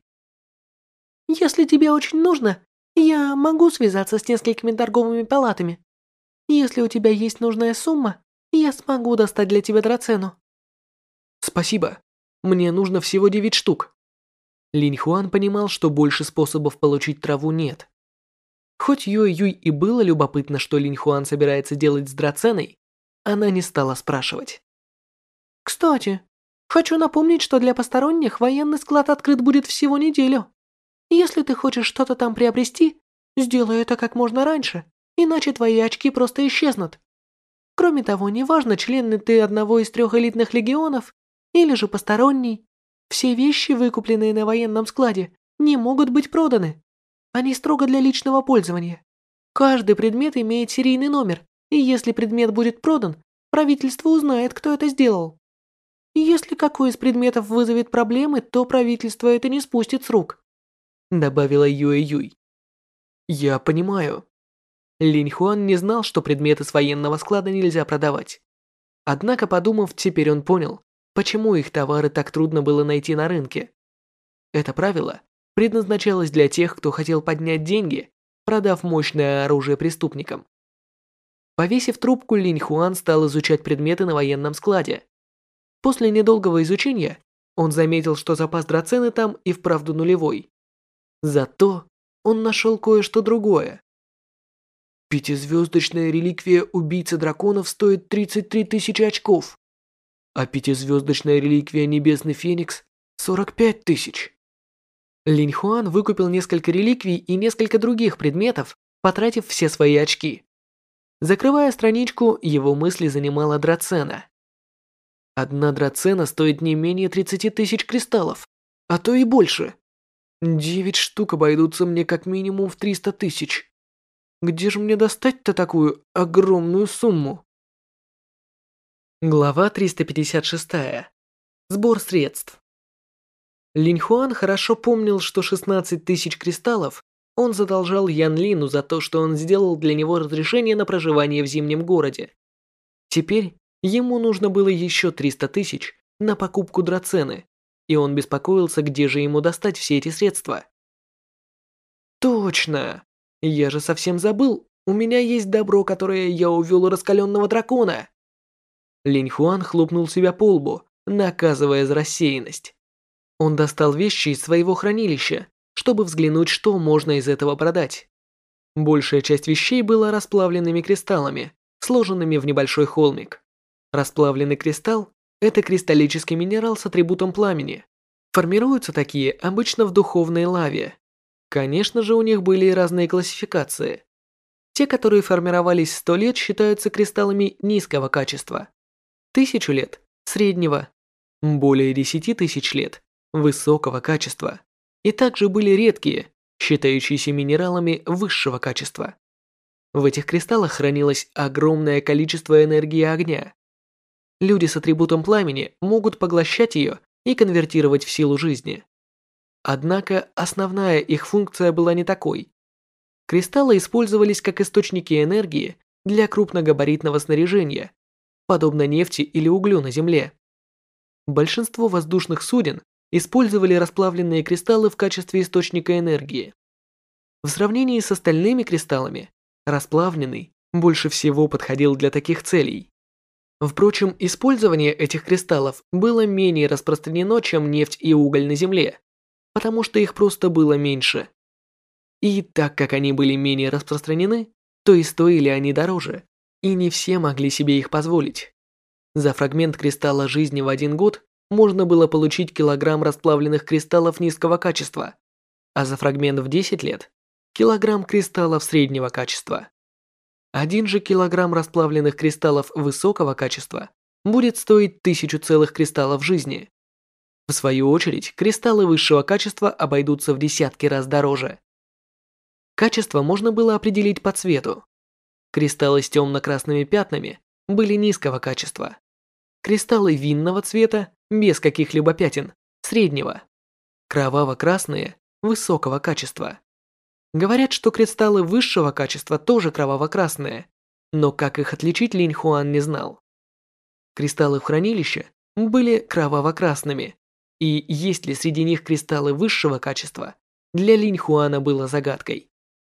Если тебе очень нужно, я могу связаться с несколькими торговыми палатами. Если у тебя есть нужная сумма, я смогу достать для тебя драцену. Спасибо. Мне нужно всего девять штук. Линь Хуан понимал, что больше способов получить траву нет. Хоть Юэ-Юй и было любопытно, что Линь Хуан собирается делать с драценой, она не стала спрашивать. Кстати, хочу напомнить, что для посторонних военный склад открыт будет всего неделю. Если ты хочешь что-то там приобрести, сделай это как можно раньше, иначе твои очки просто исчезнут. Кроме того, неважно, член ли ты одного из трех элитных легионов или же посторонний, все вещи, выкупленные на военном складе, не могут быть проданы. Они строго для личного пользования. Каждый предмет имеет серийный номер, и если предмет будет продан, правительство узнает, кто это сделал. Если какой из предметов вызовет проблемы, то правительство это не спустит с рук. Добавила Юэ-Юй. Я понимаю. Линь Хуан не знал, что предметы с военного склада нельзя продавать. Однако, подумав, теперь он понял, почему их товары так трудно было найти на рынке. Это правило предназначалось для тех, кто хотел поднять деньги, продав мощное оружие преступникам. Повесив трубку, Линь Хуан стал изучать предметы на военном складе. После недолгого изучения он заметил, что запас драцены там и вправду нулевой. Зато он нашел кое-что другое. Пятизвездочная реликвия убийцы драконов стоит тридцать три тысячи очков, а пятизвездочная реликвия Небесный Феникс – сорок пять тысяч. Линь Хуан выкупил несколько реликвий и несколько других предметов, потратив все свои очки. Закрывая страничку, его мысли занимала драцена. Одна драцена стоит не менее тридцати тысяч кристаллов, а то и больше. Девять штук обойдутся мне как минимум в триста тысяч. Где же мне достать-то такую огромную сумму? Глава триста пятьдесят шесть. Сбор средств. Линь Хуан хорошо помнил, что шестнадцать тысяч кристаллов он задолжал Ян Лину за то, что он сделал для него разрешение на проживание в зимнем городе. Теперь ему нужно было еще триста тысяч на покупку драцены, и он беспокоился, где же ему достать все эти средства. Точно! Я же совсем забыл, у меня есть добро, которое я увел у раскаленного дракона. Линь Хуан хлопнул себя по лбу, наказывая за рассеянность. Он достал вещи из своего хранилища, чтобы взглянуть, что можно из этого продать. Большая часть вещей была расплавленными кристаллами, сложенными в небольшой холмик. Расплавленный кристалл – это кристаллический минерал с атрибутом пламени. Формируются такие обычно в духовной лаве. Конечно же, у них были и разные классификации. Те, которые формировались сто лет, считаются кристаллами низкого качества. Тысячу лет – среднего. Более десяти тысяч лет – высокого качества. И также были редкие, считающиеся минералами высшего качества. В этих кристаллах хранилось огромное количество энергии огня. Люди с атрибутом пламени могут поглощать ее и конвертировать в силу жизни. Однако основная их функция была не такой. Кристаллы использовались как источники энергии для крупногабаритного снаряжения, подобно нефти или углю на Земле. Большинство воздушных суден использовали расплавленные кристаллы в качестве источника энергии. В сравнении с остальными кристаллами, расплавленный больше всего подходил для таких целей. Впрочем, использование этих кристаллов было менее распространено, чем нефть и уголь на Земле, потому что их просто было меньше. И так как они были менее распространены, то и стоили они дороже, и не все могли себе их позволить. За фрагмент кристалла жизни в один год можно было получить килограмм расплавленных кристаллов низкого качества, а за фрагмент в десять лет – килограмм кристаллов среднего качества. Один же килограмм расплавленных кристаллов высокого качества будет стоить тысячу целых кристаллов жизни. В свою очередь, кристаллы высшего качества обойдутся в десятки раз дороже. Качество можно было определить по цвету. Кристаллы с темно-красными пятнами были низкого качества. Кристаллы винного цвета, без каких-либо пятен, среднего. Кроваво-красные, высокого качества. Говорят, что кристаллы высшего качества тоже кроваво-красные, но как их отличить, Линь Хуан не знал. Кристаллы в хранилище были кроваво-красными, и есть ли среди них кристаллы высшего качества, для Линь Хуана было загадкой.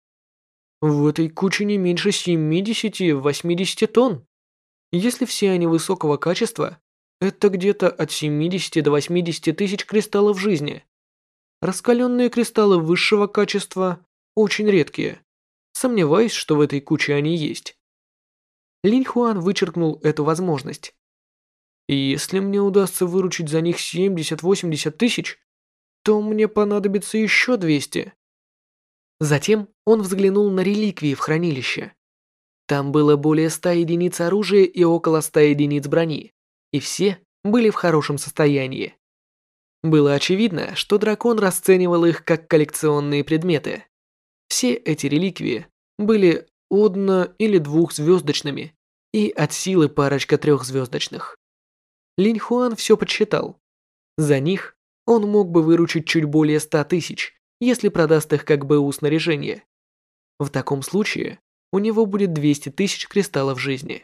В этой куче не меньше семидесяти-восьмидесяти тонн. Если все они высокого качества, это где-то от семидесяти до восьмидесяти тысяч кристаллов жизни. Раскаленные кристаллы высшего качества очень редкие. Сомневаюсь, что в этой куче они есть. Линь Хуан вычеркнул эту возможность. И если мне удастся выручить за них семьдесят-восемьдесят тысяч, то мне понадобится еще двести. Затем он взглянул на реликвии в хранилище. Там было более ста единиц оружия и около ста единиц брони, и все были в хорошем состоянии. Было очевидно, что дракон расценивал их как коллекционные предметы. Все эти реликвии были одно- или двухзвездочными и от силы парочка трехзвездочных. Линь Хуан все подсчитал. За них он мог бы выручить чуть более ста тысяч, если продаст их как БУ снаряжение. В таком случае у него будет двести тысяч кристаллов жизни.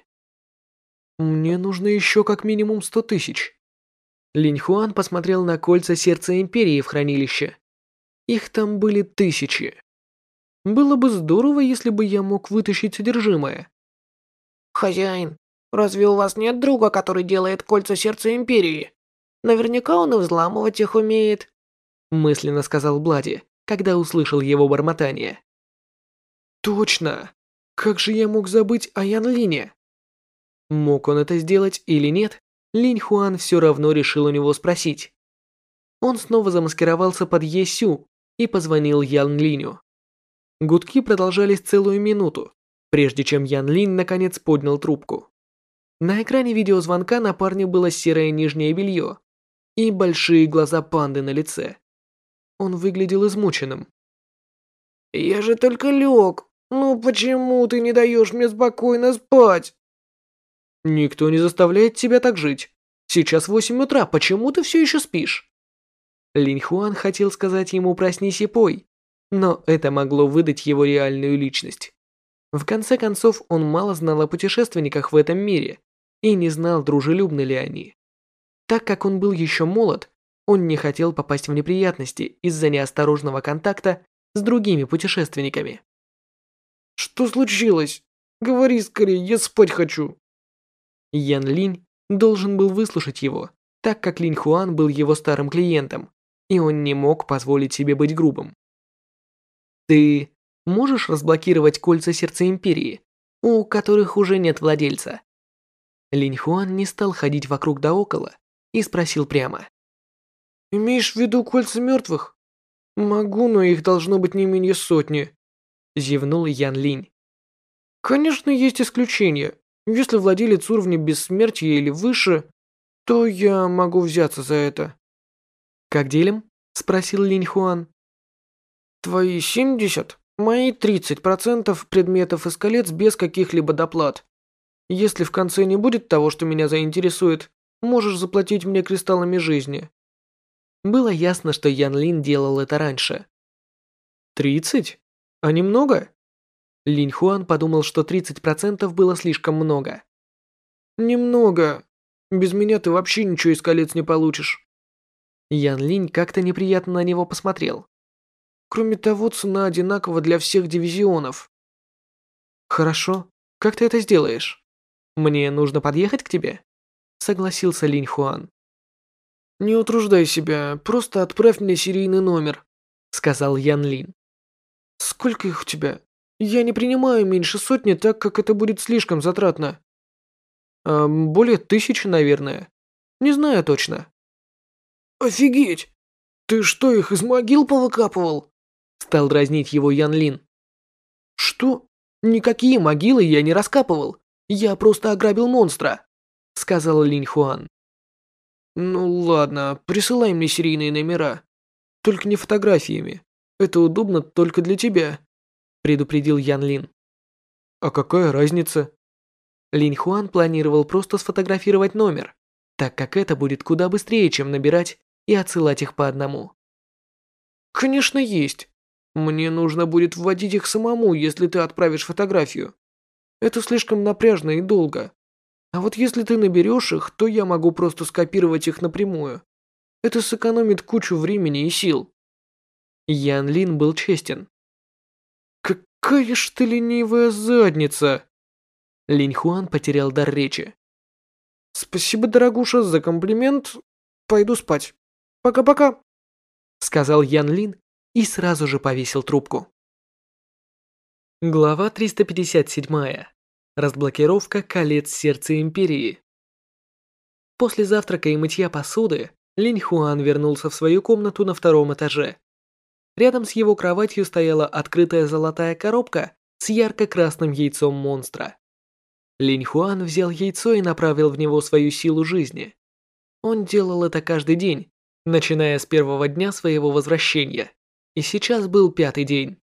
Мне нужно еще как минимум сто тысяч. Линь Хуан посмотрел на кольца сердца Империи в хранилище. Их там были тысячи. Было бы здорово, если бы я мог вытащить содержимое. Хозяин, разве у вас нет друга, который делает кольца сердца Империи? Наверняка он и взламывать их умеет. Мысленно сказал Блади, когда услышал его бормотание. Точно! Как же я мог забыть о Ян Лине? Мог он это сделать или нет, Линь Хуан все равно решил у него спросить. Он снова замаскировался под Е Сю и позвонил Ян Линю. Гудки продолжались целую минуту, прежде чем Ян Линь наконец поднял трубку. На экране видеозвонка на парне было серое нижнее белье и большие глаза панды на лице. Он выглядел измученным. «Я же только лег. Ну почему ты не даешь мне спокойно спать?» «Никто не заставляет тебя так жить. Сейчас восемь утра, почему ты все еще спишь?» Линь Хуан хотел сказать ему «проснись и пой», но это могло выдать его реальную личность. В конце концов, он мало знал о путешественниках в этом мире и не знал, дружелюбны ли они. Так как он был еще молод, он не хотел попасть в неприятности из-за неосторожного контакта с другими путешественниками. «Что случилось? Говори скорее, я спать хочу». Ян Линь должен был выслушать его, так как Линь Хуан был его старым клиентом, и он не мог позволить себе быть грубым. «Ты можешь разблокировать кольца сердца Империи, у которых уже нет владельца?» Линь Хуан не стал ходить вокруг да около и спросил прямо. «Имеешь в виду кольца мертвых? Могу, но их должно быть не менее сотни», — зевнул Ян Линь. «Конечно, есть исключения. Если владелец уровня бессмертия или выше, то я могу взяться за это». «Как делим?» — спросил Линь Хуан. «Твои семьдесят, мои тридцать процентов предметов из колец без каких-либо доплат. Если в конце не будет того, что меня заинтересует, можешь заплатить мне кристаллами жизни». Было ясно, что Ян Линь делал это раньше. «Тридцать? А немного?» Линь Хуан подумал, что тридцать процентов было слишком много. «Немного. Без меня ты вообще ничего из колец не получишь». Ян Линь как-то неприятно на него посмотрел. «Кроме того, цена одинакова для всех дивизионов». «Хорошо. Как ты это сделаешь? Мне нужно подъехать к тебе?» Согласился Линь Хуан. «Не утруждай себя, просто отправь мне серийный номер», — сказал Ян Линь. Сколько их у тебя? Я не принимаю меньше сотни, так как это будет слишком затратно. Эм, более тысячи, наверное. Не знаю точно. Офигеть! Ты что, их из могил повыкапывал? Стал дразнить его Ян Лин. Что? Никакие могилы я не раскапывал. Я просто ограбил монстра, сказал Линь Хуан. Ну ладно, присылай мне серийные номера. Только не фотографиями. Это удобно только для тебя, предупредил Ян Лин. А какая разница? Линь Хуан планировал просто сфотографировать номер, так как это будет куда быстрее, чем набирать и отсылать их по одному. Конечно, есть. Мне нужно будет вводить их самому, если ты отправишь фотографию. Это слишком напряжно и долго. А вот если ты наберешь их, то я могу просто скопировать их напрямую. Это сэкономит кучу времени и сил. Ян Лин был честен. Какая ж ты ленивая задница! Линь Хуан потерял дар речи. Спасибо, дорогуша, за комплимент. Пойду спать. Пока-пока, сказал Ян Лин и сразу же повесил трубку. Глава триста пятьдесят семь. Разблокировка колец сердца Империи. После завтрака и мытья посуды Линь Хуан вернулся в свою комнату на втором этаже. Рядом с его кроватью стояла открытая золотая коробка с ярко-красным яйцом монстра. Линь Хуан взял яйцо и направил в него свою силу жизни. Он делал это каждый день, начиная с первого дня своего возвращения, и сейчас был пятый день.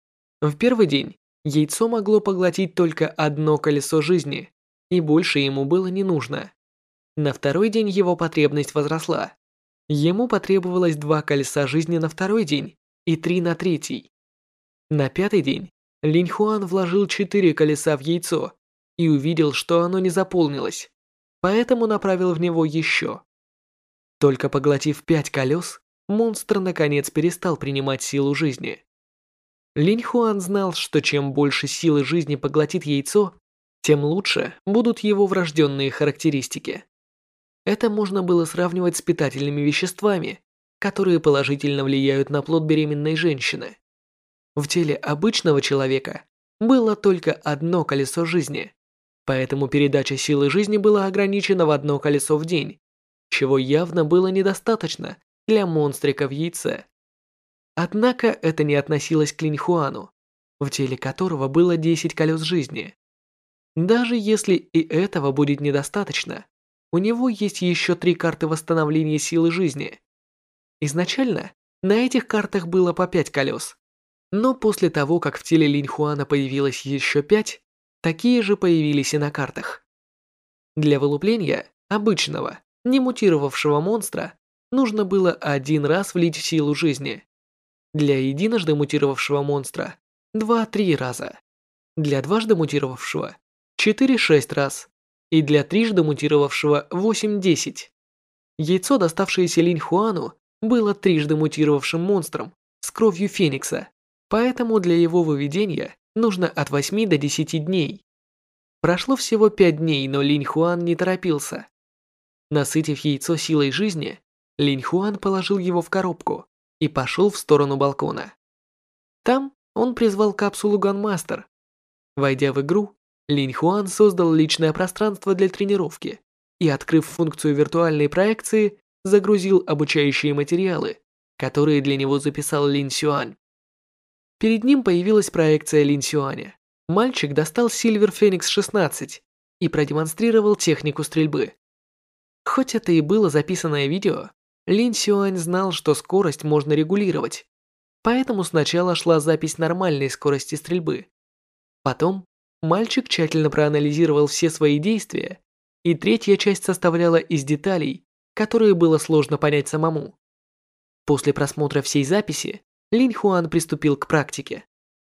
В первый день яйцо могло поглотить только одно колесо жизни, и больше ему было не нужно. На второй день его потребность возросла. Ему потребовалось два колеса жизни на второй день и три на третий. На пятый день Линь Хуан вложил четыре колеса в яйцо и увидел, что оно не заполнилось, поэтому направил в него еще. Только поглотив пять колес, монстр наконец перестал принимать силу жизни. Линь Хуан знал, что чем больше силы жизни поглотит яйцо, тем лучше будут его врожденные характеристики. Это можно было сравнивать с питательными веществами, которые положительно влияют на плод беременной женщины. В теле обычного человека было только одно колесо жизни, поэтому передача силы жизни была ограничена в одно колесо в день, чего явно было недостаточно для монстрика в яйце. Однако это не относилось к Линь Хуану, в теле которого было десять колес жизни. Даже если и этого будет недостаточно, у него есть еще три карты восстановления силы жизни. Изначально на этих картах было по пять колес, но после того, как в теле Линь Хуана появилось еще пять, такие же появились и на картах. Для вылупления обычного, не мутировавшего монстра нужно было один раз влить в силу жизни. Для единожды мутировавшего монстра два-три раза. Для дважды мутировавшего четыре-шесть раз. И для трижды мутировавшего восемь-десять. Яйцо, доставшееся Линь Хуану, было трижды мутировавшим монстром с кровью Феникса, поэтому для его выведения нужно от восьми до десяти дней. Прошло всего пять дней, но Линь Хуан не торопился. Насытив яйцо силой жизни, Линь Хуан положил его в коробку и пошел в сторону балкона. Там он призвал капсулу Ганмастер. Войдя в игру, Линь Хуан создал личное пространство для тренировки и, открыв функцию виртуальной проекции, загрузил обучающие материалы, которые для него записал Лин Сюань. Перед ним появилась проекция Лин Сюаня. Мальчик достал Silver Phoenix шестнадцать и продемонстрировал технику стрельбы. Хоть это и было записанное видео, Лин Сюань знал, что скорость можно регулировать, поэтому сначала шла запись нормальной скорости стрельбы. Потом мальчик тщательно проанализировал все свои действия, и третья часть составляла из деталей, которые было сложно понять самому. После просмотра всей записи, Линь Хуан приступил к практике.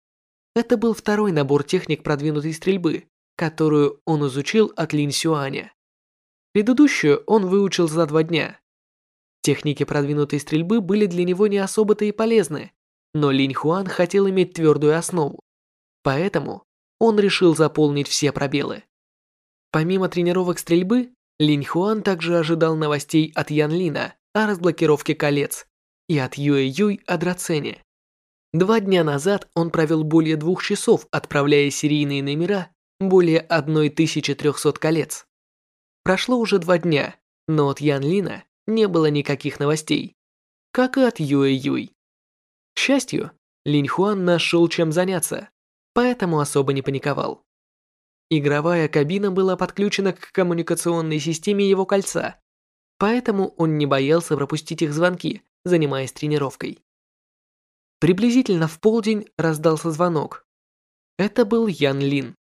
Это был второй набор техник продвинутой стрельбы, которую он изучил от Лин Сюаня. Предыдущую он выучил за два дня. Техники продвинутой стрельбы были для него не особо-то и полезны, но Линь Хуан хотел иметь твердую основу. Поэтому он решил заполнить все пробелы. Помимо тренировок стрельбы, Линь Хуан также ожидал новостей от Ян Лина о разблокировке колец и от Юэ Юй о драцене. Два дня назад он провел более двух часов, отправляя серийные номера более тысячи трёхсот колец. Прошло уже два дня, но от Ян Лина не было никаких новостей, как и от Юэ Юй. К счастью, Линь Хуан нашел чем заняться, поэтому особо не паниковал. Игровая кабина была подключена к коммуникационной системе его кольца, поэтому он не боялся пропустить их звонки, занимаясь тренировкой. Приблизительно в полдень раздался звонок. Это был Ян Лин.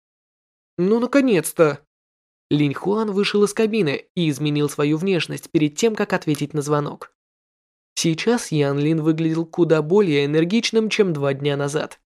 «Ну, наконец-то!» Линь Хуан вышел из кабины и изменил свою внешность перед тем, как ответить на звонок. Сейчас Ян Лин выглядел куда более энергичным, чем два дня назад.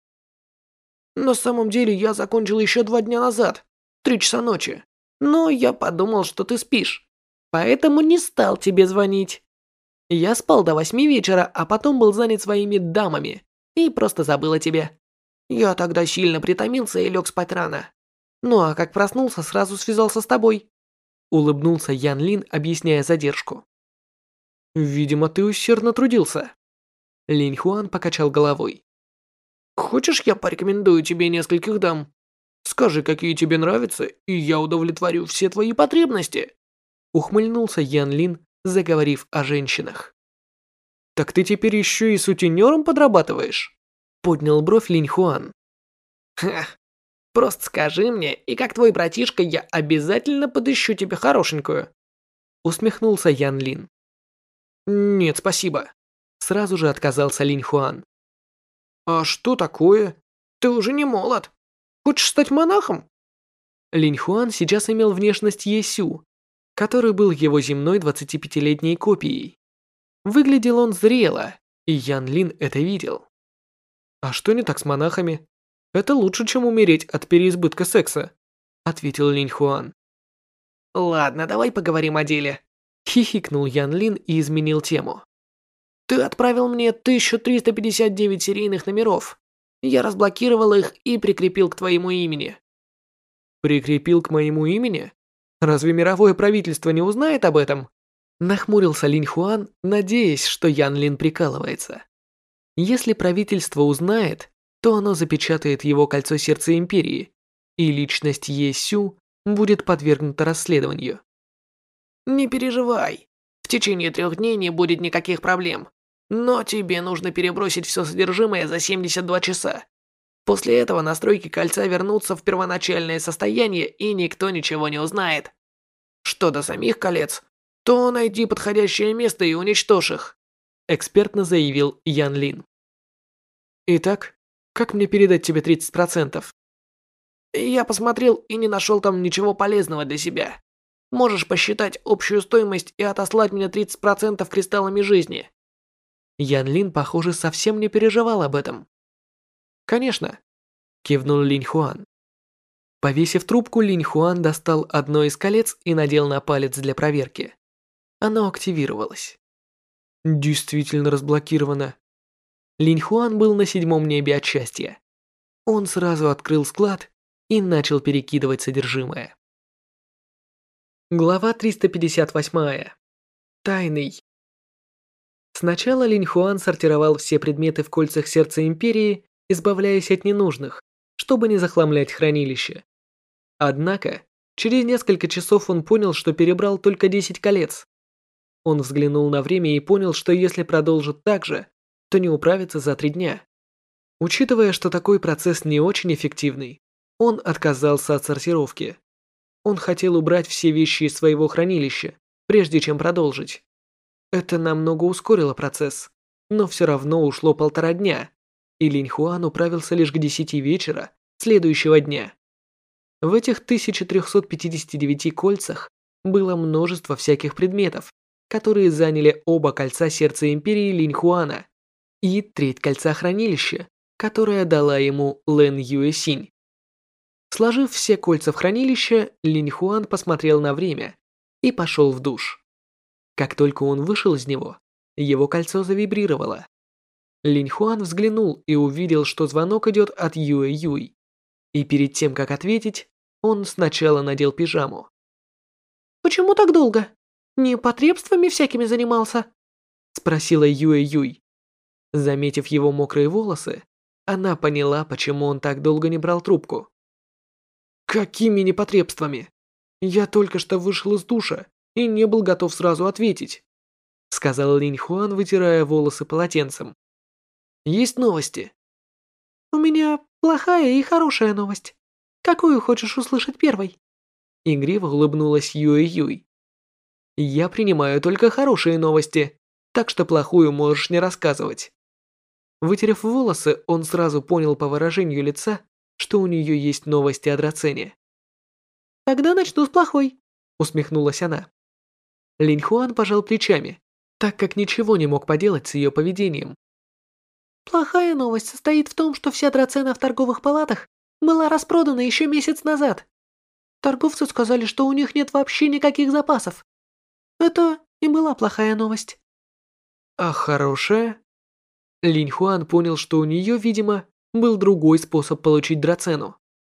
«На самом деле я закончил еще два дня назад, три часа ночи. Но я подумал, что ты спишь, поэтому не стал тебе звонить. Я спал до восьми вечера, а потом был занят своими дамами и просто забыл о тебе. Я тогда сильно притомился и лег спать рано. Ну а как проснулся, сразу связался с тобой». Улыбнулся Ян Лин, объясняя задержку. «Видимо, ты усердно трудился». Линь Хуан покачал головой. «Хочешь, я порекомендую тебе нескольких дам? Скажи, какие тебе нравятся, и я удовлетворю все твои потребности». Ухмыльнулся Ян Лин, заговорив о женщинах. «Так ты теперь еще и сутенером подрабатываешь?» Поднял бровь Линь Хуан. «Ха, просто скажи мне, и как твой братишка, я обязательно подыщу тебе хорошенькую». Усмехнулся Ян Лин. «Нет, спасибо». Сразу же отказался Линь Хуан. «А что такое? Ты уже не молод. Хочешь стать монахом?» Линь Хуан сейчас имел внешность Есю, который был его земной двадцатипятилетней копией. Выглядел он зрело, и Ян Лин это видел. «А что не так с монахами? Это лучше, чем умереть от переизбытка секса», ответил Линь Хуан. «Ладно, давай поговорим о деле», хихикнул Ян Лин и изменил тему. «Ты отправил мне тысячу триста пятьдесят девять серийных номеров. Я разблокировал их и прикрепил к твоему имени». «Прикрепил к моему имени? Разве мировое правительство не узнает об этом?» Нахмурился Линь Хуан, надеясь, что Ян Лин прикалывается. Если правительство узнает, то оно запечатает его кольцо сердца империи, и личность Е Сю будет подвергнута расследованию. «Не переживай, в течение трех дней не будет никаких проблем, но тебе нужно перебросить все содержимое за семьдесят два часа. После этого настройки кольца вернутся в первоначальное состояние, и никто ничего не узнает. Что до самих колец, то найди подходящее место и уничтожь их», экспертно заявил Ян Лин. «Итак, как мне передать тебе тридцать процентов? «Я посмотрел и не нашел там ничего полезного для себя. Можешь посчитать общую стоимость и отослать мне тридцать процентов кристаллами жизни». Ян Лин, похоже, совсем не переживал об этом. «Конечно», – кивнул Линь Хуан. Повесив трубку, Линь Хуан достал одно из колец и надел на палец для проверки. Оно активировалось. Действительно разблокировано. Линь Хуан был на седьмом небе от счастья. Он сразу открыл склад и начал перекидывать содержимое. Глава триста пятьдесят восемь. Тайный. Сначала Линь Хуан сортировал все предметы в кольцах сердца империи, избавляясь от ненужных, чтобы не захламлять хранилище. Однако, через несколько часов он понял, что перебрал только десять колец. Он взглянул на время и понял, что если продолжит так же, то не управится за три дня. Учитывая, что такой процесс не очень эффективный, он отказался от сортировки. Он хотел убрать все вещи из своего хранилища, прежде чем продолжить. Это намного ускорило процесс, но все равно ушло полтора дня, и Линь Хуан управился лишь к десяти вечера следующего дня. В этих тысяче трёхстах пятидесяти девяти кольцах было множество всяких предметов, которые заняли оба кольца сердца империи Линь Хуана и треть кольца хранилища, которое дала ему Лэн Юэсинь. Сложив все кольца в хранилище, Линь Хуан посмотрел на время и пошел в душ. Как только он вышел из него, его кольцо завибрировало. Линь Хуан взглянул и увидел, что звонок идет от Юэ Юй. И перед тем, как ответить, он сначала надел пижаму. «Почему так долго? Непотребствами всякими занимался?» – спросила Юэ Юй. Заметив его мокрые волосы, она поняла, почему он так долго не брал трубку. «Какими непотребствами? Я только что вышел из душа и не был готов сразу ответить», сказал Линь Хуан, вытирая волосы полотенцем. «Есть новости?» У меня плохая и хорошая новость. Какую хочешь услышать первой? Игриво улыбнулась Юэ Юй. «Я принимаю только хорошие новости, так что плохую можешь не рассказывать». Вытерев волосы, он сразу понял по выражению лица, что у нее есть новости о Драцене. Тогда начну с плохой, усмехнулась она. Линь Хуан пожал плечами, так как ничего не мог поделать с ее поведением. Плохая новость состоит в том, что вся драцена в торговых палатах была распродана еще месяц назад. Торговцы сказали, что у них нет вообще никаких запасов. Это и была плохая новость. А хорошая? Линь Хуан понял, что у нее, видимо, был другой способ получить драцену.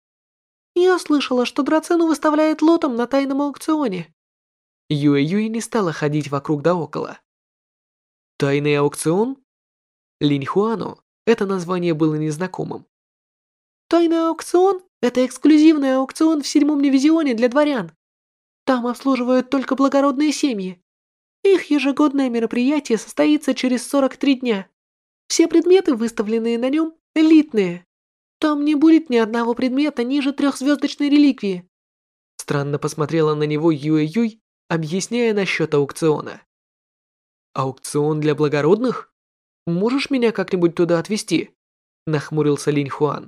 Я слышала, что драцену выставляют лотом на тайном аукционе. Юэ Юй не стала ходить вокруг да около. Тайный аукцион? Линь Хуану это название было незнакомым. Тайный аукцион – это эксклюзивный аукцион в седьмом дивизионе для дворян. Там обслуживают только благородные семьи. Их ежегодное мероприятие состоится через сорок три дня. Все предметы, выставленные на нем, элитные. Там не будет ни одного предмета ниже трехзвездочной реликвии. Странно посмотрела на него Юэ Юй, объясняя насчет аукциона. Аукцион для благородных? Можешь меня как-нибудь туда отвезти? Нахмурился Линь Хуан.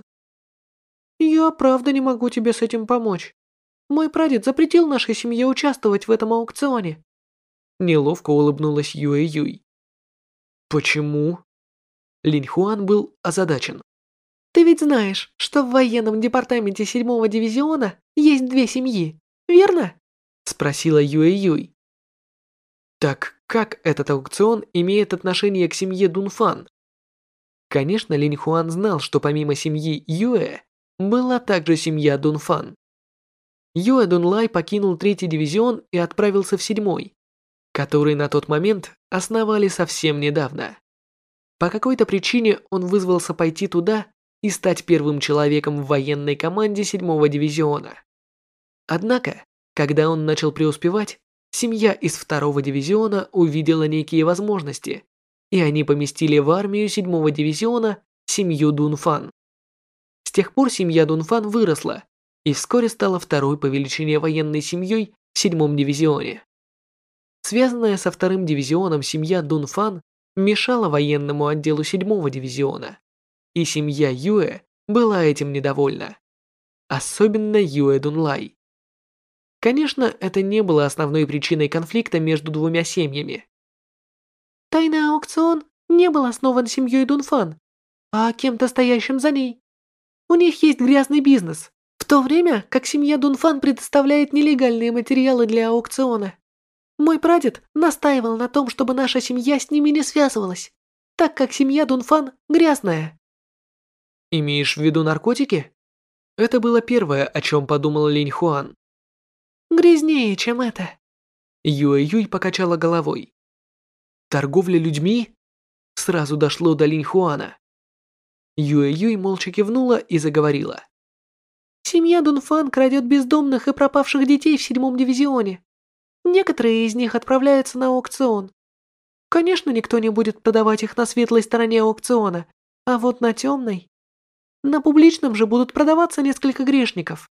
Я правда не могу тебе с этим помочь. Мой прадед запретил нашей семье участвовать в этом аукционе. Неловко улыбнулась Юэ Юй. Почему? Линь Хуан был озадачен. Ты ведь знаешь, что в военном департаменте седьмого дивизиона есть две семьи, верно? Спросила Юэ Юй. Так как этот аукцион имеет отношение к семье Дунфан? Конечно, Линь Хуан знал, что помимо семьи Юэ была также семья Дунфан. Юэ Дунлай покинул третий дивизион и отправился в седьмой, который на тот момент основали совсем недавно. По какой-то причине он вызвался пойти туда и стать первым человеком в военной команде седьмого дивизиона. Однако, когда он начал преуспевать, семья из второго дивизиона увидела некие возможности, и они поместили в армию седьмого дивизиона семью Дунфан. С тех пор семья Дунфан выросла и вскоре стала второй по величине военной семьей в седьмом дивизионе. Связанная со вторым дивизионом семья Дунфан мешала военному отделу седьмого дивизиона, и семья Юэ была этим недовольна. Особенно Юэ Дунлай. Конечно, это не было основной причиной конфликта между двумя семьями. Тайный аукцион не был основан семьей Дунфан, а кем-то стоящим за ней. У них есть грязный бизнес, в то время как семья Дунфан предоставляет нелегальные материалы для аукциона. Мой прадед настаивал на том, чтобы наша семья с ними не связывалась, так как семья Дунфан грязная. Имеешь в виду наркотики? Это было первое, о чем подумал Линь Хуан. Грязнее, чем это. Юэ Юй покачала головой. Торговля людьми? Сразу дошло до Линь Хуана. Юэ Юй молча кивнула и заговорила. Семья Дунфан крадет бездомных и пропавших детей в седьмом дивизионе. Некоторые из них отправляются на аукцион. Конечно, никто не будет продавать их на светлой стороне аукциона, а вот на темной. На публичном же будут продаваться несколько грешников.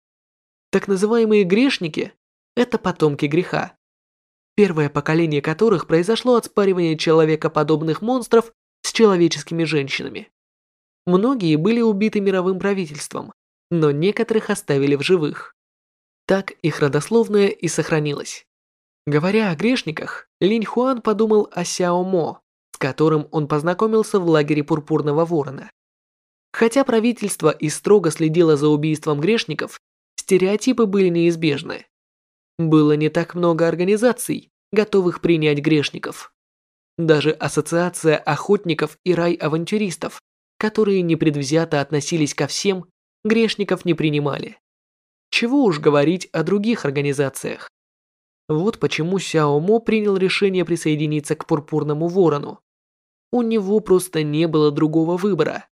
Так называемые грешники – это потомки греха, первое поколение которых произошло от спаривания человекоподобных монстров с человеческими женщинами. Многие были убиты мировым правительством, но некоторых оставили в живых. Так их родословная и сохранилась. Говоря о грешниках, Линь Хуан подумал о Сяо Мо, с которым он познакомился в лагере Пурпурного Ворона. Хотя правительство и строго следило за убийством грешников, стереотипы были неизбежны. Было не так много организаций, готовых принять грешников. Даже Ассоциация охотников и рай авантюристов, которые непредвзято относились ко всем, грешников не принимали. Чего уж говорить о других организациях. Вот почему Сяо Мо принял решение присоединиться к Пурпурному Ворону. У него просто не было другого выбора.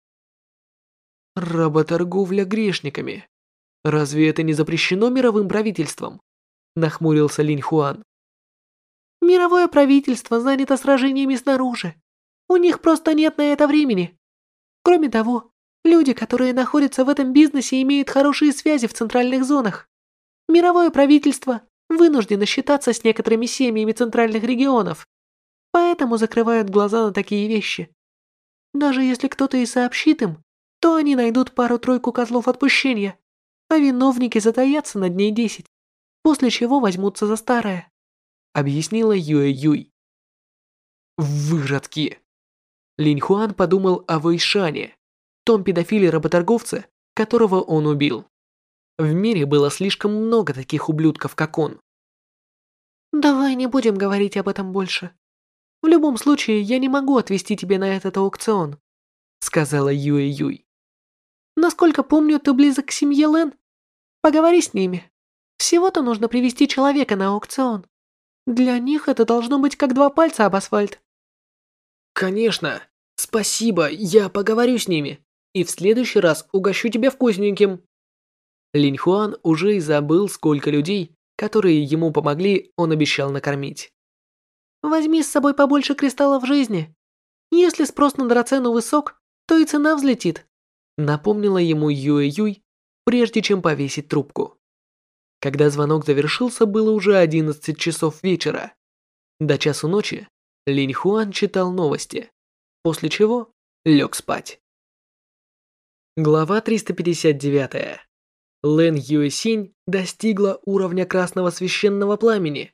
Работорговля грешниками. Разве это не запрещено мировым правительством? Нахмурился Линь Хуан. Мировое правительство занято сражениями снаружи. У них просто нет на это времени. Кроме того, люди, которые находятся в этом бизнесе, имеют хорошие связи в центральных зонах. Мировое правительство вынуждено считаться с некоторыми семьями центральных регионов, поэтому закрывают глаза на такие вещи. Даже если кто-то и сообщит им, то они найдут пару-тройку козлов отпущения, а виновники затаятся на дней десять, после чего возьмутся за старое. Объяснила Юэ Юй. Выродки. Линь Хуан подумал о Вэйшане, том педофиле-работорговце, которого он убил. В мире было слишком много таких ублюдков, как он. Давай не будем говорить об этом больше. В любом случае, я не могу отвезти тебя на этот аукцион, сказала Юэ Юй. Насколько помню, ты близок к семье Лэн. Поговори с ними. Всего-то нужно привести человека на аукцион. Для них это должно быть как два пальца об асфальт. Конечно. Спасибо, я поговорю с ними. И в следующий раз угощу тебя вкусненьким. Линь Хуан уже и забыл, сколько людей, которые ему помогли, он обещал накормить. Возьми с собой побольше кристаллов жизни. Если спрос на драцену высок, то и цена взлетит. Напомнила ему Юэ Юй, прежде чем повесить трубку. Когда звонок завершился, было уже одиннадцать часов вечера. До часу ночи Линь Хуан читал новости, после чего лег спать. Глава триста пятьдесят девять. Лэн Юэсинь достигла уровня красного священного пламени.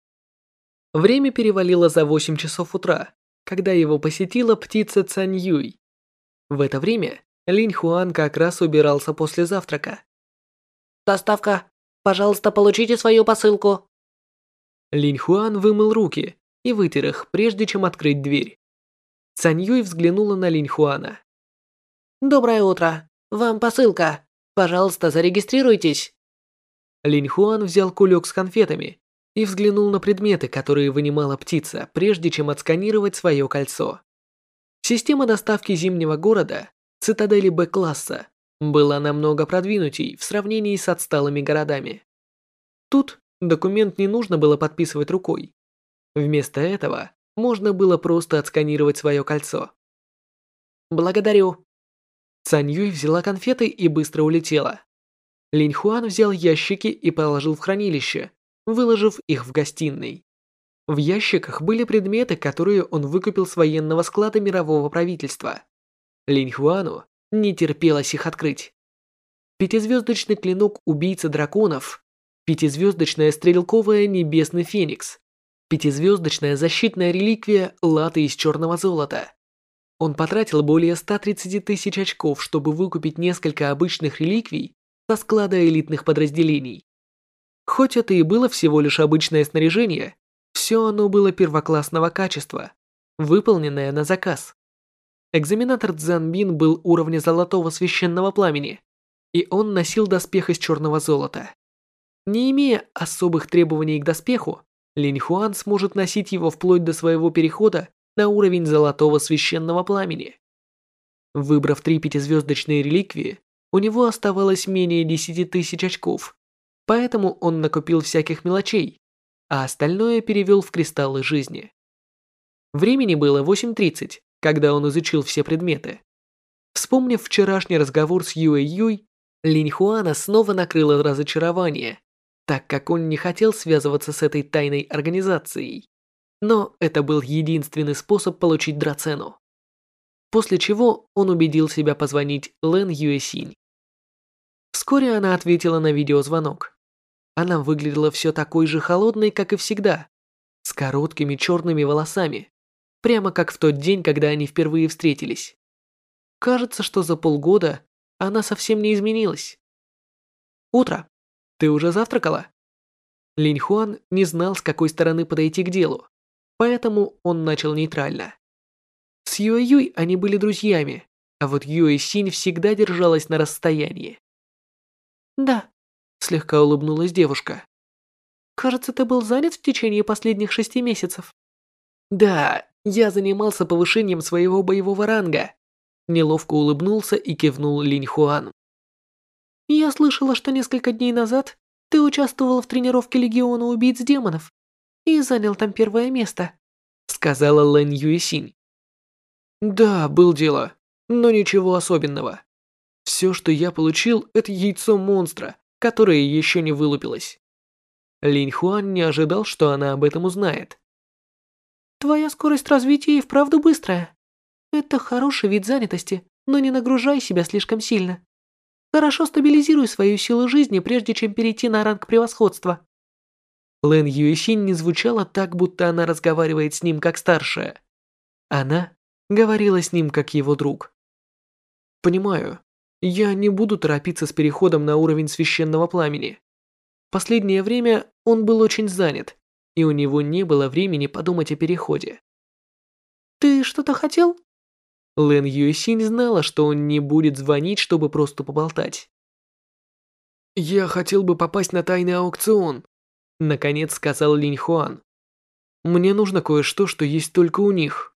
Время перевалило за восемь часов утра, когда его посетила птица Цань Юй. В это время Линь Хуан как раз убирался после завтрака. «Доставка! Пожалуйста, получите свою посылку!» Линь Хуан вымыл руки и вытер их, прежде чем открыть дверь. Цань Юй взглянула на Линь Хуана. «Доброе утро! Вам посылка! Пожалуйста, зарегистрируйтесь!» Линь Хуан взял кулек с конфетами и взглянул на предметы, которые вынимала птица, прежде чем отсканировать свое кольцо. Система доставки зимнего города, цитадели Б-класса, была намного продвинутей в сравнении с отсталыми городами. Тут документ не нужно было подписывать рукой. Вместо этого можно было просто отсканировать свое кольцо. «Благодарю». Цань Юй взяла конфеты и быстро улетела. Линь Хуан взял ящики и положил в хранилище, выложив их в гостиной. В ящиках были предметы, которые он выкупил с военного склада мирового правительства. Линь Хуану не терпелось их открыть. Пятизвездочный клинок убийцы драконов, пятизвездочная стрелковая небесный феникс, пятизвездочная защитная реликвия латы из черного золота. Он потратил более ста тридцати тысяч очков, чтобы выкупить несколько обычных реликвий со склада элитных подразделений. Хоть это и было всего лишь обычное снаряжение, все оно было первоклассного качества, выполненное на заказ. Экзаменатор Цзанбин был уровня золотого священного пламени, и он носил доспех из черного золота. Не имея особых требований к доспеху, Линь Хуан сможет носить его вплоть до своего перехода на уровень золотого священного пламени. Выбрав три пятизвездочные реликвии, у него оставалось менее десяти тысяч очков, поэтому он накупил всяких мелочей, а остальное перевел в кристаллы жизни. Времени было восемь тридцать, когда он изучил все предметы. Вспомнив вчерашний разговор с Юэ Юй, Линь Хуана снова накрыло разочарование, так как он не хотел связываться с этой тайной организацией. Но это был единственный способ получить драцену. После чего он убедил себя позвонить Лэн Юэсинь. Вскоре она ответила на видеозвонок. Она выглядела все такой же холодной, как и всегда, с короткими черными волосами, прямо как в тот день, когда они впервые встретились. Кажется, что за полгода она совсем не изменилась. «Утро. Ты уже завтракала?» Линь Хуан не знал, с какой стороны подойти к делу, поэтому он начал нейтрально. С Юэ Юй они были друзьями, а вот Юэ Синь всегда держалась на расстоянии. «Да», — слегка улыбнулась девушка. «Кажется, ты был занят в течение последних шести месяцев». «Да, Я занимался повышением своего боевого ранга. Неловко улыбнулся и кивнул Линь Хуан. Я слышала, что несколько дней назад ты участвовал в тренировке Легиона убийц демонов и занял там первое место, сказала Лэн Юэсинь. Да, был дело, но ничего особенного. Все, что я получил, это яйцо монстра, которое еще не вылупилось. Линь Хуан не ожидал, что она об этом узнает. Твоя скорость развития и вправду быстрая. Это хороший вид занятости, но не нагружай себя слишком сильно. Хорошо стабилизируй свою силу жизни, прежде чем перейти на ранг превосходства. Лэн Юэсинь не звучала так, будто она разговаривает с ним как старшая. Она говорила с ним как его друг. Понимаю, я не буду торопиться с переходом на уровень священного пламени. Последнее время он был очень занят, и у него не было времени подумать о переходе. Ты что-то хотел? Лэн Юэсинь знала, что он не будет звонить, чтобы просто поболтать. «Я хотел бы попасть на тайный аукцион», — наконец сказал Линь Хуан. «Мне нужно кое-что, что есть только у них».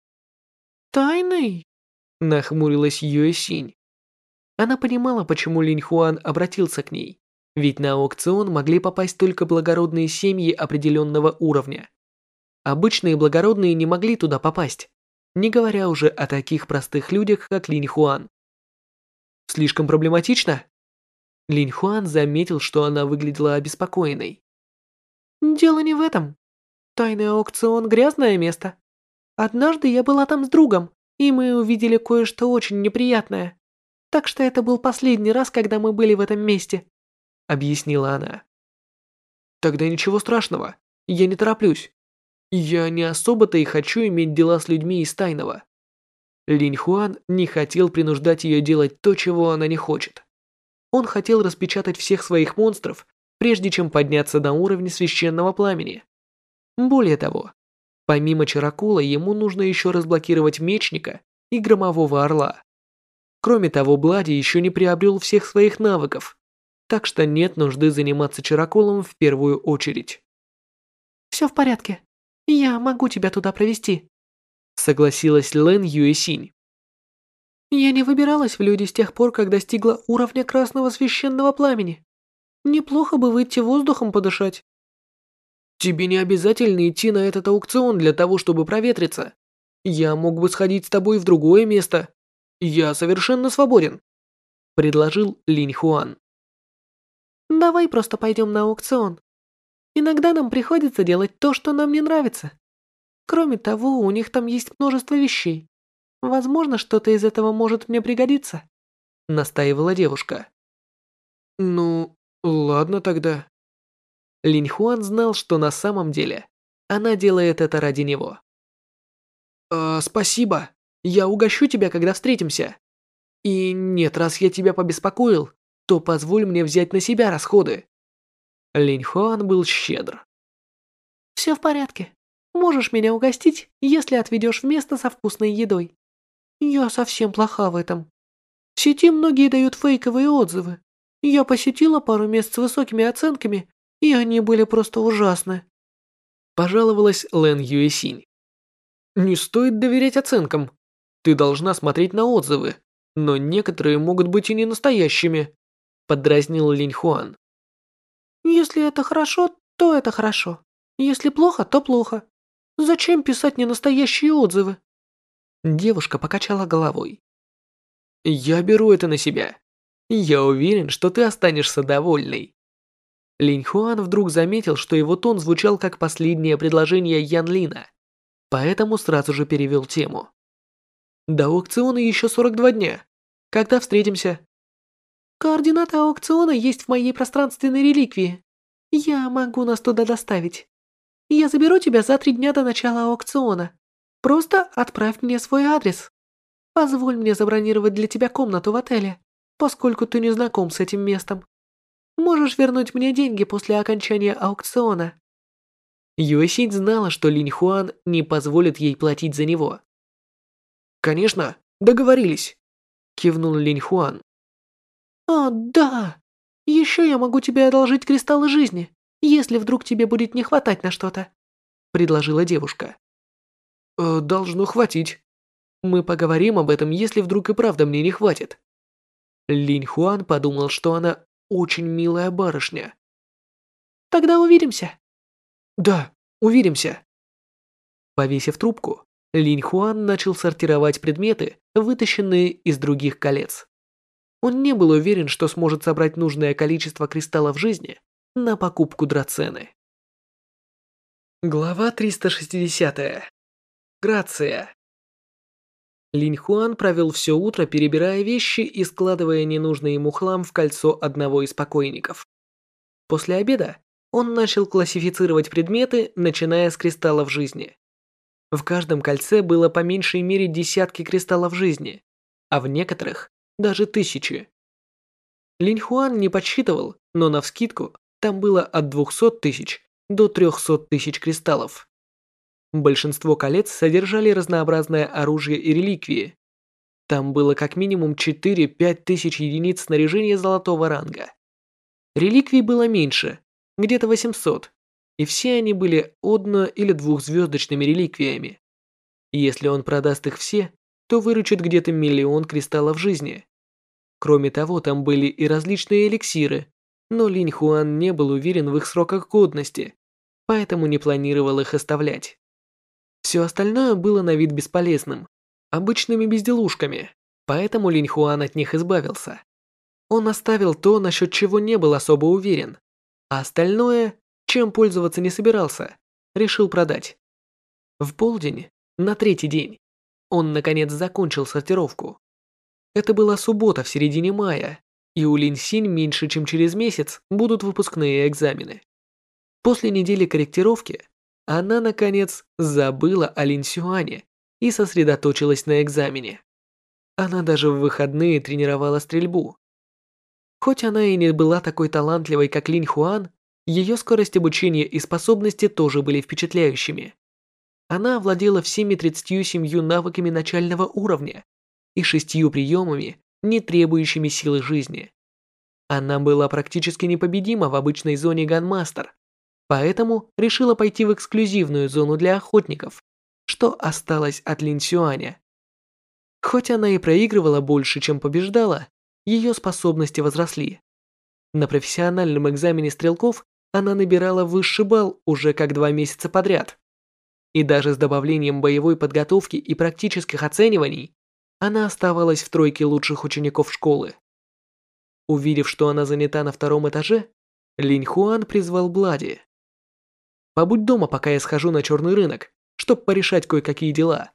«Тайный?» — нахмурилась Юэсинь. Она понимала, почему Линь Хуан обратился к ней, ведь на аукцион могли попасть только благородные семьи определенного уровня. Обычные благородные не могли туда попасть, не говоря уже о таких простых людях, как Линь Хуан. Слишком проблематично? Линь Хуан заметил, что она выглядела обеспокоенной. Дело не в этом. Тайный аукцион – грязное место. Однажды я была там с другом, и мы увидели кое-что очень неприятное. Так что это был последний раз, когда мы были в этом месте, объяснила она. Тогда ничего страшного, я не тороплюсь. Я не особо-то и хочу иметь дела с людьми из тайного. Линь Хуан не хотел принуждать ее делать то, чего она не хочет. Он хотел распечатать всех своих монстров, прежде чем подняться на уровень священного пламени. Более того, помимо Чаракула, ему нужно еще разблокировать Мечника и Громового Орла. Кроме того, Блади еще не приобрел всех своих навыков, так что нет нужды заниматься Чаракулом в первую очередь. «Все в порядке. Я могу тебя туда провести», — согласилась Лэн Юэсинь. «Я не выбиралась в люди с тех пор, как достигла уровня красного священного пламени. Неплохо бы выйти воздухом подышать». «Тебе не обязательно идти на этот аукцион для того, чтобы проветриться. Я мог бы сходить с тобой в другое место. Я совершенно свободен», — предложил Линь Хуан. «Давай просто пойдем на аукцион. Иногда нам приходится делать то, что нам не нравится. Кроме того, у них там есть множество вещей. Возможно, что-то из этого может мне пригодиться», — настаивала девушка. «Ну, ладно тогда». Линь Хуан знал, что на самом деле она делает это ради него. «А, спасибо. Я угощу тебя, когда встретимся. И нет, раз я тебя побеспокоил, то позволь мне взять на себя расходы». Линь Хуан был щедр. «Все в порядке. Можешь меня угостить, если отведешь в место со вкусной едой. Я совсем плоха в этом. В сети многие дают фейковые отзывы. Я посетила пару мест с высокими оценками, и они были просто ужасны», — пожаловалась Лэн Юэсинь. «Не стоит доверять оценкам. Ты должна смотреть на отзывы, но некоторые могут быть и не настоящими», — поддразнил Линь Хуан. «Если это хорошо, то это хорошо. Если плохо, то плохо. Зачем писать ненастоящие отзывы?» Девушка покачала головой. «Я беру это на себя. Я уверен, что ты останешься довольной». Линь Хуан вдруг заметил, что его тон звучал как последнее предложение Ян Лина, поэтому сразу же перевел тему. «До аукциона еще сорок два дня. Когда встретимся?» «Координаты аукциона есть в моей пространственной реликвии. Я могу нас туда доставить. Я заберу тебя за три дня до начала аукциона. Просто отправь мне свой адрес. Позволь мне забронировать для тебя комнату в отеле, поскольку ты не знаком с этим местом. Можешь вернуть мне деньги после окончания аукциона». Юэсинь знала, что Линь Хуан не позволит ей платить за него. «Конечно, договорились», — кивнул Линь Хуан. «О, да! Еще я могу тебе одолжить кристаллы жизни, если вдруг тебе будет не хватать на что-то», — предложила девушка. Э, должно хватить. Мы поговорим об этом, если вдруг и правда мне не хватит. Линь Хуан подумал, что она очень милая барышня. Тогда увидимся. Да, увидимся. Повесив трубку, Линь Хуан начал сортировать предметы, вытащенные из других колец. Он не был уверен, что сможет собрать нужное количество кристаллов жизни на покупку драцены. Глава триста шестьдесят. Грация. Линь Хуан провел все утро, перебирая вещи и складывая ненужный ему хлам в кольцо одного из покойников. После обеда он начал классифицировать предметы, начиная с кристаллов жизни. В каждом кольце было по меньшей мере десятки кристаллов жизни, а в некоторых даже тысячи. Линь Хуан не подсчитывал, но навскидку там было от двухсот тысяч до трёхсот тысяч кристаллов. Большинство колец содержали разнообразное оружие и реликвии. Там было как минимум четыре-пять тысяч единиц снаряжения золотого ранга. Реликвий было меньше, где-то восемьсот, и все они были одно- или двухзвездочными реликвиями. Если он продаст их все, то выручит где-то миллион кристаллов жизни. Кроме того, там были и различные эликсиры, но Линь Хуан не был уверен в их сроках годности, поэтому не планировал их оставлять. Все остальное было на вид бесполезным, обычными безделушками, поэтому Линь Хуан от них избавился. Он оставил то, насчет чего не был особо уверен, а остальное, чем пользоваться не собирался, решил продать. В полдень, на третий день, он наконец закончил сортировку. Это была суббота в середине мая, и у Линь Синь меньше чем через месяц будут выпускные экзамены. После недели корректировки она, наконец, забыла о Линь Сюане и сосредоточилась на экзамене. Она даже в выходные тренировала стрельбу. Хоть она и не была такой талантливой, как Линь Хуан, ее скорость обучения и способности тоже были впечатляющими. Она овладела всеми тридцатью семью навыками начального уровня и шестью приемами, не требующими силы жизни. Она была практически непобедима в обычной зоне Ганмастер, поэтому решила пойти в эксклюзивную зону для охотников, что осталось от Линь Сюаня. Хоть она и проигрывала больше, чем побеждала, ее способности возросли. На профессиональном экзамене стрелков она набирала высший балл уже как два месяца подряд. И даже с добавлением боевой подготовки и практических оцениваний, она оставалась в тройке лучших учеников школы. Увидев, что она занята на втором этаже, Линь Хуан призвал Блади. «Побудь дома, пока я схожу на черный рынок, чтобы порешать кое-какие дела».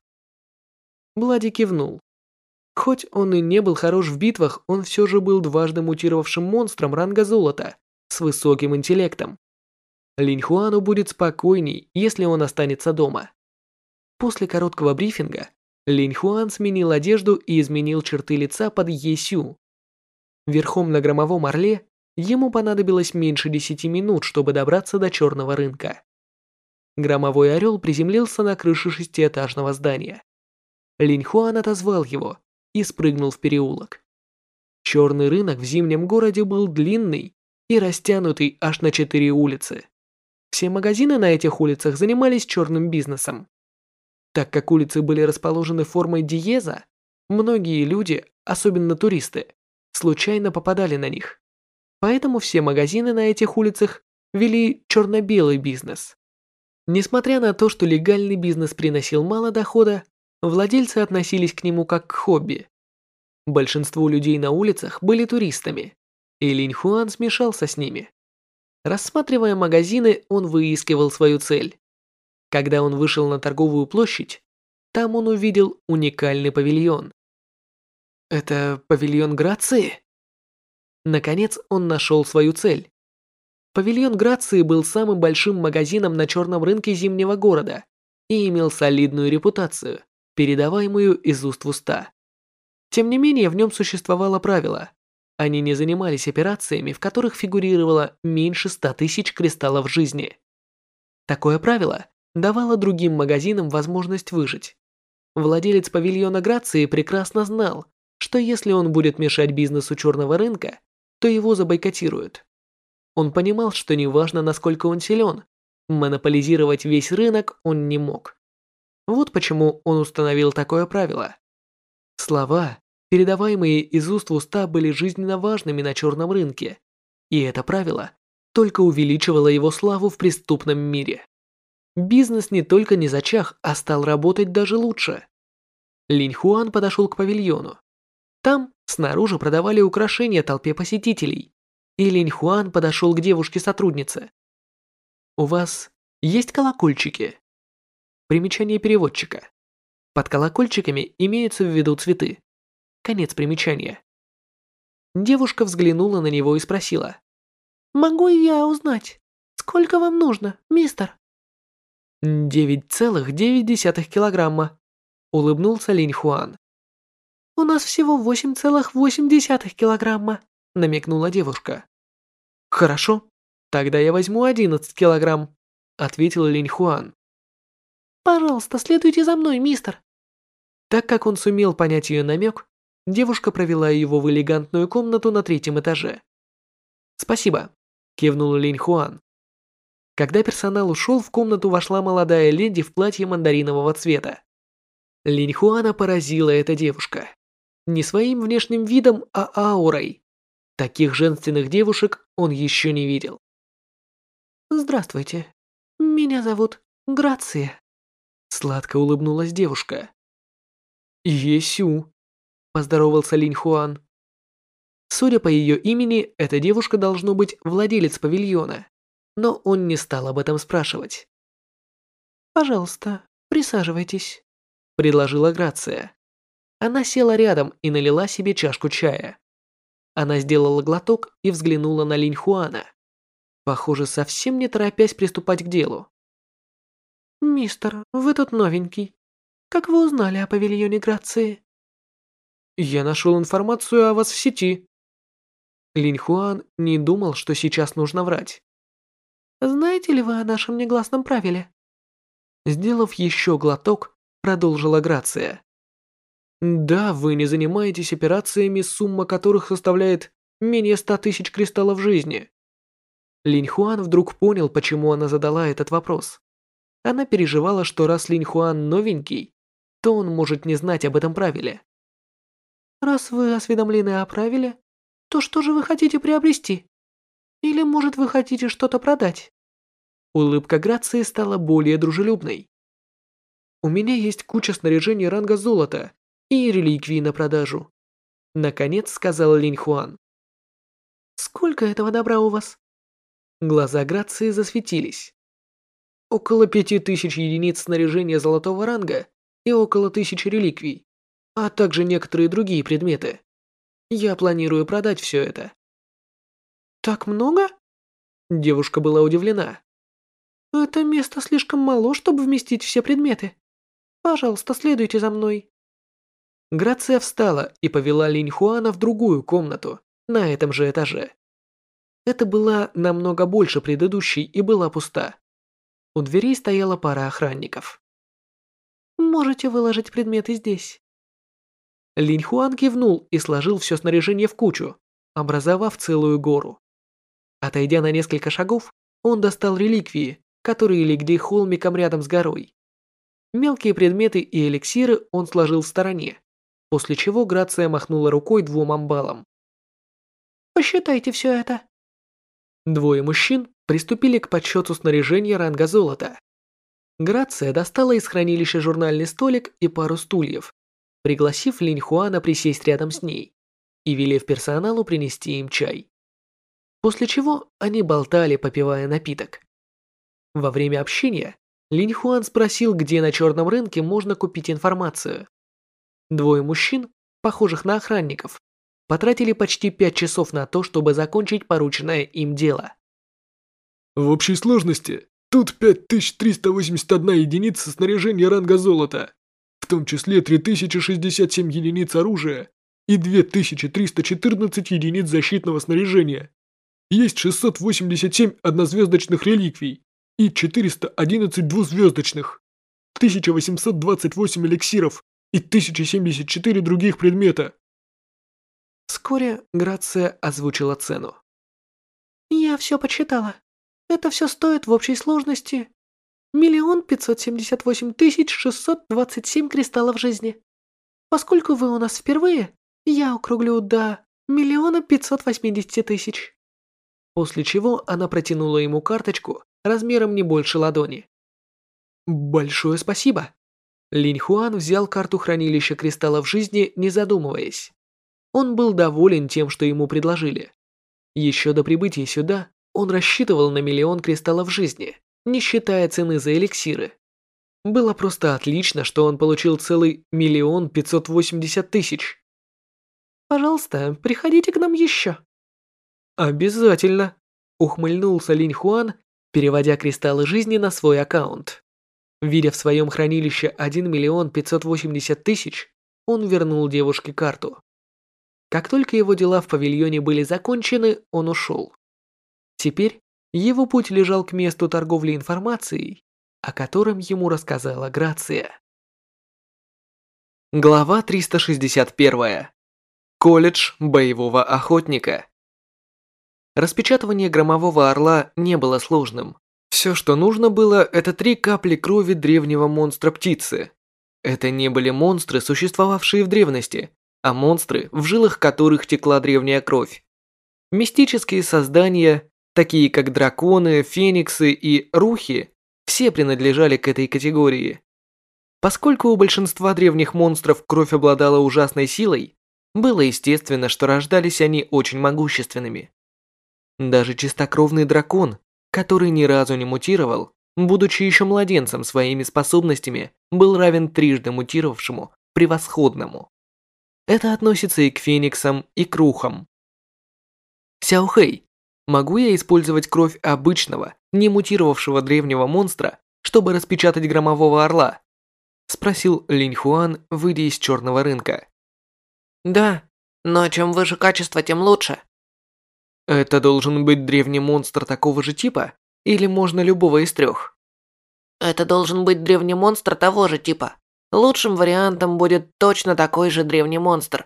Блади кивнул. Хоть он и не был хорош в битвах, он все же был дважды мутировавшим монстром ранга золота с высоким интеллектом. Линь Хуану будет спокойней, если он останется дома. После короткого брифинга Линь Хуан сменил одежду и изменил черты лица под Есю. Верхом на громовом орле ему понадобилось меньше десяти минут, чтобы добраться до черного рынка. Громовой орел приземлился на крыше шестиэтажного здания. Линь Хуан отозвал его и спрыгнул в переулок. Черный рынок в зимнем городе был длинный и растянутый аж на четыре улицы. Все магазины на этих улицах занимались черным бизнесом. Так как улицы были расположены формой диеза, многие люди, особенно туристы, случайно попадали на них. Поэтому все магазины на этих улицах вели черно-белый бизнес. Несмотря на то, что легальный бизнес приносил мало дохода, владельцы относились к нему как к хобби. Большинство людей на улицах были туристами, и Линь Хуан смешался с ними. Рассматривая магазины, он выискивал свою цель. Когда он вышел на торговую площадь, там он увидел уникальный павильон. Это павильон Грации? Наконец он нашел свою цель. Павильон Грации был самым большим магазином на черном рынке зимнего города и имел солидную репутацию, передаваемую из уст в уста. Тем не менее, в нем существовало правило. Они не занимались операциями, в которых фигурировало меньше ста тысяч кристаллов жизни. Такое правило давало другим магазинам возможность выжить. Владелец павильона Грации прекрасно знал, что если он будет мешать бизнесу черного рынка, то его забойкотируют. Он понимал, что неважно, насколько он силен, монополизировать весь рынок он не мог. Вот почему он установил такое правило. Слова, передаваемые из уст в уста, были жизненно важными на черном рынке, и это правило только увеличивало его славу в преступном мире. Бизнес не только не зачах, а стал работать даже лучше. Линь Хуан подошел к павильону. Там снаружи продавали украшения толпе посетителей, и Линь Хуан подошел к девушке-сотруднице. «У вас есть колокольчики?» Примечание переводчика. Под колокольчиками имеются в виду цветы. Конец примечания. Девушка взглянула на него и спросила. «Могу я узнать, сколько вам нужно, мистер?» «Девять целых девять десятых килограмма», — улыбнулся Линь Хуан. «У нас всего восемь целых восемь десятых килограмма», — намекнула девушка. «Хорошо, тогда я возьму одиннадцать килограмм», — ответил Линь Хуан. «Пожалуйста, следуйте за мной, мистер». Так как он сумел понять ее намек, девушка провела его в элегантную комнату на третьем этаже. «Спасибо», — кивнул Линь Хуан. Когда персонал ушел, в комнату вошла молодая леди в платье мандаринового цвета. Линь Хуана поразила эта девушка. Не своим внешним видом, а аурой. Таких женственных девушек он еще не видел. «Здравствуйте, меня зовут Грация», — сладко улыбнулась девушка. «Есю», — поздоровался Линь Хуан. Судя по ее имени, эта девушка должно быть владелец павильона, но он не стал об этом спрашивать. «Пожалуйста, присаживайтесь», — предложила Грация. Она села рядом и налила себе чашку чая. Она сделала глоток и взглянула на Линь Хуана, похоже, совсем не торопясь приступать к делу. «Мистер, вы тут новенький. Как вы узнали о павильоне Грации?» «Я нашел информацию о вас в сети». Линь Хуан не думал, что сейчас нужно врать. «Знаете ли вы о нашем негласном правиле?» Сделав еще глоток, продолжила Грация. «Да, вы не занимаетесь операциями, сумма которых составляет менее ста тысяч кристаллов жизни». Линь Хуан вдруг понял, почему она задала этот вопрос. Она переживала, что раз Линь Хуан новенький, то он может не знать об этом правиле. «Раз вы осведомлены о правиле, то что же вы хотите приобрести? Или, может, вы хотите что-то продать?» Улыбка Грации стала более дружелюбной. «У меня есть куча снаряжения ранга золота и реликвии на продажу», наконец сказал Линь Хуан. «Сколько этого добра у вас?» Глаза Грации засветились. «Около пяти тысяч единиц снаряжения золотого ранга и около тысячи реликвий, а также некоторые другие предметы. Я планирую продать все это». «Так много?» Девушка была удивлена. «Это место слишком мало, чтобы вместить все предметы. Пожалуйста, следуйте за мной». Грация встала и повела Линь Хуана в другую комнату, на этом же этаже. Это была намного больше предыдущей и была пуста. У дверей стояла пара охранников. «Можете выложить предметы здесь». Линь Хуан кивнул и сложил все снаряжение в кучу, образовав целую гору. Отойдя на несколько шагов, он достал реликвии, которые легли холмиком рядом с горой. Мелкие предметы и эликсиры он сложил в стороне, после чего Грация махнула рукой двум амбалам. «Посчитайте все это». Двое мужчин приступили к подсчету снаряжения ранга золота. Грация достала из хранилища журнальный столик и пару стульев, пригласив Линь Хуана присесть рядом с ней и велев персоналу принести им чай. После чего они болтали, попивая напиток. Во время общения Линь Хуан спросил, где на черном рынке можно купить информацию. Двое мужчин, похожих на охранников, потратили почти пять часов на то, чтобы закончить порученное им дело. В общей сложности тут пять тысяч триста восемьдесят одна единица снаряжения ранга золота, в том числе три тысячи шестьдесят семь единиц оружия и две тысячи триста четырнадцать единиц защитного снаряжения. Есть шестьсот восемьдесят семь однозвездочных реликвий и четыреста одиннадцать двузвездочных, тысяча восемьсот двадцать восемь эликсиров и тысяча семьдесят четыре других предмета. Вскоре Грация озвучила цену. «Я все подсчитала. Это все стоит в общей сложности миллион пятьсот семьдесят восемь тысяч шестьсот двадцать семь кристаллов жизни. Поскольку вы у нас впервые, я округлю до миллиона пятьсот восьмидесяти тысяч». После чего она протянула ему карточку размером не больше ладони. «Большое спасибо». Линь Хуан взял карту хранилища кристаллов жизни, не задумываясь. Он был доволен тем, что ему предложили. Еще до прибытия сюда он рассчитывал на миллион кристаллов жизни, не считая цены за эликсиры. Было просто отлично, что он получил целый миллион пятьсот восемьдесят тысяч. «Пожалуйста, приходите к нам еще». «Обязательно», — ухмыльнулся Линь Хуан, переводя кристаллы жизни на свой аккаунт. Видя в своем хранилище один миллион пятьсот восемьдесят тысяч, он вернул девушке карту. Как только его дела в павильоне были закончены, он ушел. Теперь его путь лежал к месту торговли информацией, о котором ему рассказала Грация. Глава триста шестьдесят один. Колледж боевого охотника. Распечатывание громового орла не было сложным. Все, что нужно было, это три капли крови древнего монстра-птицы. Это не были монстры, существовавшие в древности, а монстры, в жилах которых текла древняя кровь. Мистические создания, такие как драконы, фениксы и рухи, все принадлежали к этой категории. Поскольку у большинства древних монстров кровь обладала ужасной силой, было естественно, что рождались они очень могущественными. Даже чистокровный дракон, который ни разу не мутировал, будучи еще младенцем, своими способностями был равен трижды мутировавшему превосходному. Это относится и к фениксам, и к рухам. Сяохэй, могу я использовать кровь обычного, не мутировавшего древнего монстра, чтобы распечатать громового орла? Спросил Линь Хуан, выйдя из черного рынка. Да, но чем выше качество, тем лучше. Это должен быть древний монстр такого же типа? Или можно любого из трех? Это должен быть древний монстр того же типа. Лучшим вариантом будет точно такой же древний монстр.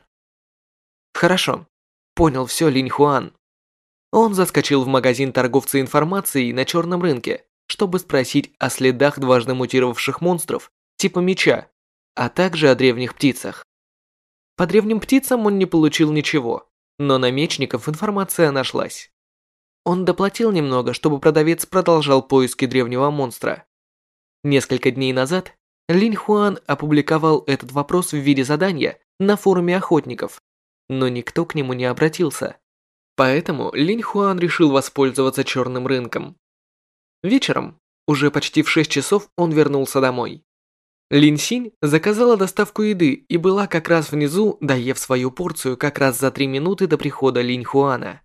Хорошо. Понял все Линь Хуан. Он заскочил в магазин торговца информацией на черном рынке, чтобы спросить о следах дважды мутировавших монстров типа меча, а также о древних птицах. По древним птицам он не получил ничего, но на мечников информация нашлась. Он доплатил немного, чтобы продавец продолжал поиски древнего монстра. Несколько дней назад Линь Хуан опубликовал этот вопрос в виде задания на форуме охотников, но никто к нему не обратился. Поэтому Линь Хуан решил воспользоваться черным рынком. Вечером, уже почти в шесть часов, он вернулся домой. Лин Синь заказала доставку еды и была как раз внизу, доев свою порцию как раз за три минуты до прихода Линь Хуана.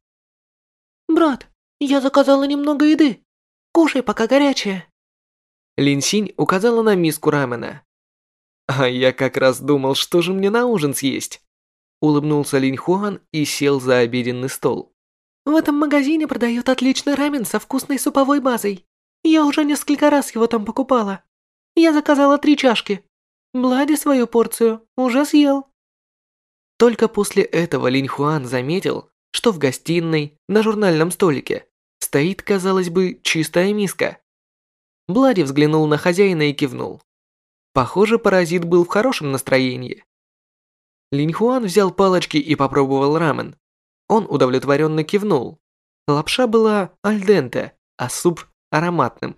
«Брат, я заказала немного еды. Кушай, пока горячая». Лин Синь указала на миску рамена. «А я как раз думал, что же мне на ужин съесть?» Улыбнулся Линь Хуан и сел за обеденный стол. «В этом магазине продают отличный рамен со вкусной суповой базой. Я уже несколько раз его там покупала. Я заказала три чашки. Блади свою порцию уже съел». Только после этого Линь Хуан заметил, что в гостиной на журнальном столике стоит, казалось бы, чистая миска. Блади взглянул на хозяина и кивнул. Похоже, паразит был в хорошем настроении. Линь Хуан взял палочки и попробовал рамен. Он удовлетворенно кивнул. Лапша была аль денте, а суп ароматным.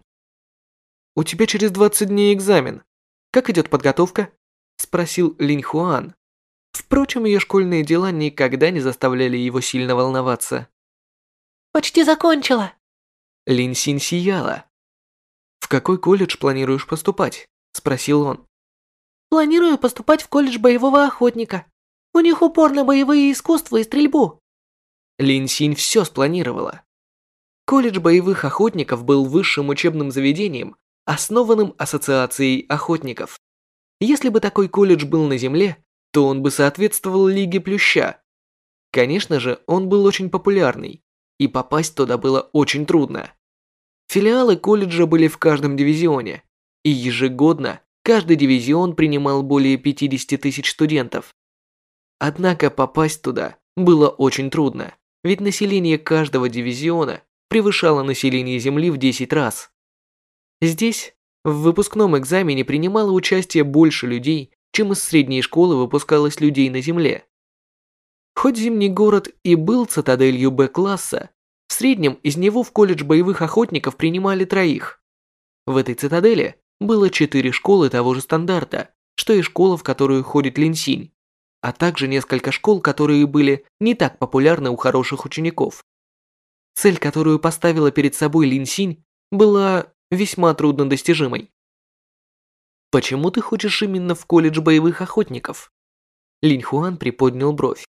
«У тебя через двадцать дней экзамен. Как идет подготовка?» – спросил Линь Хуан. Впрочем, ее школьные дела никогда не заставляли его сильно волноваться. «Почти закончила». Линь Синь сияла. «В какой колледж планируешь поступать?» – спросил он. «Планирую поступать в колледж боевого охотника. У них упор на боевые искусства и стрельбу». Линь Синь все спланировала. Колледж боевых охотников был высшим учебным заведением, основанным Ассоциацией охотников. Если бы такой колледж был на Земле, то он бы соответствовал Лиге Плюща. Конечно же, он был очень популярный, и попасть туда было очень трудно. Филиалы колледжа были в каждом дивизионе, и ежегодно каждый дивизион принимал более пятидесяти тысяч студентов. Однако попасть туда было очень трудно, ведь население каждого дивизиона превышало население Земли в десять раз. Здесь В выпускном экзамене принимало участие больше людей, чем из средней школы выпускалось людей на Земле. Хоть Зимний город и был цитаделью Б-класса, в среднем из него в колледж боевых охотников принимали троих. В этой цитадели было четыре школы того же стандарта, что и школа, в которую ходит Лин Синь, а также несколько школ, которые были не так популярны у хороших учеников. Цель, которую поставила перед собой Лин Синь, была весьма труднодостижимой. «Почему ты хочешь именно в колледж боевых охотников?» Линь Хуан приподнял бровь.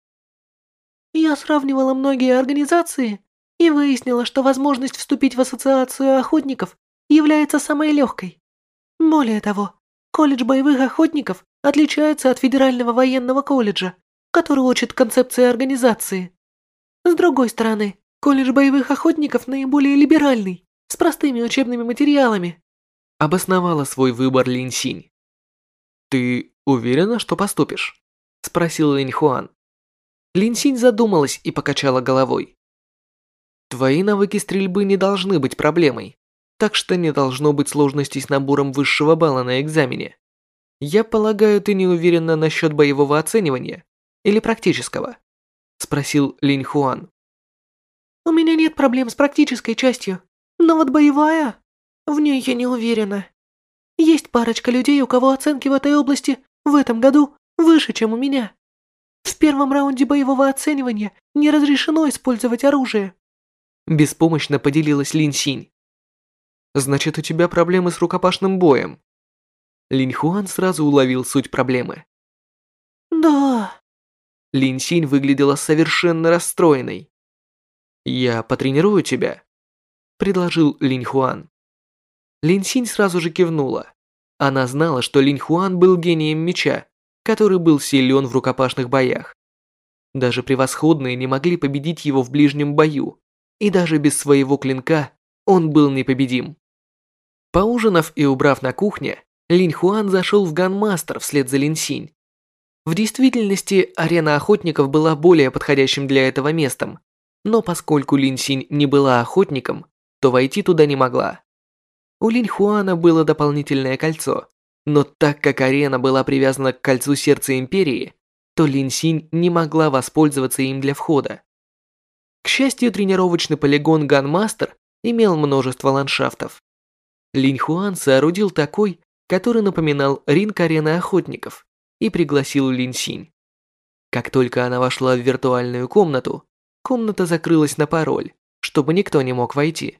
Я сравнивала многие организации и выяснила, что возможность вступить в ассоциацию охотников является самой легкой. Более того, колледж боевых охотников отличается от федерального военного колледжа, который учит концепции организации. С другой стороны, колледж боевых охотников наиболее либеральный, с простыми учебными материалами. Обосновала свой выбор Лин Синь. «Ты уверена, что поступишь?» – спросил Линь Хуан. Лин Синь задумалась и покачала головой. «Твои навыки стрельбы не должны быть проблемой, так что не должно быть сложностей с набором высшего балла на экзамене. Я полагаю, ты не уверена насчет боевого оценивания или практического?» – спросил Линь Хуан. У меня нет проблем с практической частью, но вот боевая, в ней я не уверена. Есть парочка людей, у кого оценки в этой области в этом году выше, чем у меня. В первом раунде боевого оценивания не разрешено использовать оружие. Беспомощно поделилась Лин Синь. Значит, у тебя проблемы с рукопашным боем. Линь Хуан сразу уловил суть проблемы. Да. Лин Синь выглядела совершенно расстроенной. «Я потренирую тебя», – предложил Линь Хуан. Лин Синь сразу же кивнула. Она знала, что Линь Хуан был гением меча, который был силен в рукопашных боях. Даже превосходные не могли победить его в ближнем бою, и даже без своего клинка он был непобедим. Поужинав и убрав на кухне, Линь Хуан зашел в Ганмастер вслед за Лин Синь. В действительности, арена охотников была более подходящим для этого местом, но поскольку Лин Синь не была охотником, то войти туда не могла. У Линь Хуана было дополнительное кольцо, но так как арена была привязана к кольцу сердца Империи, то Лин Синь не могла воспользоваться им для входа. К счастью, тренировочный полигон Ганмастер имел множество ландшафтов. Линь Хуан соорудил такой, который напоминал ринг арены охотников, и пригласил Лин Синь. Как только она вошла в виртуальную комнату, комната закрылась на пароль, чтобы никто не мог войти.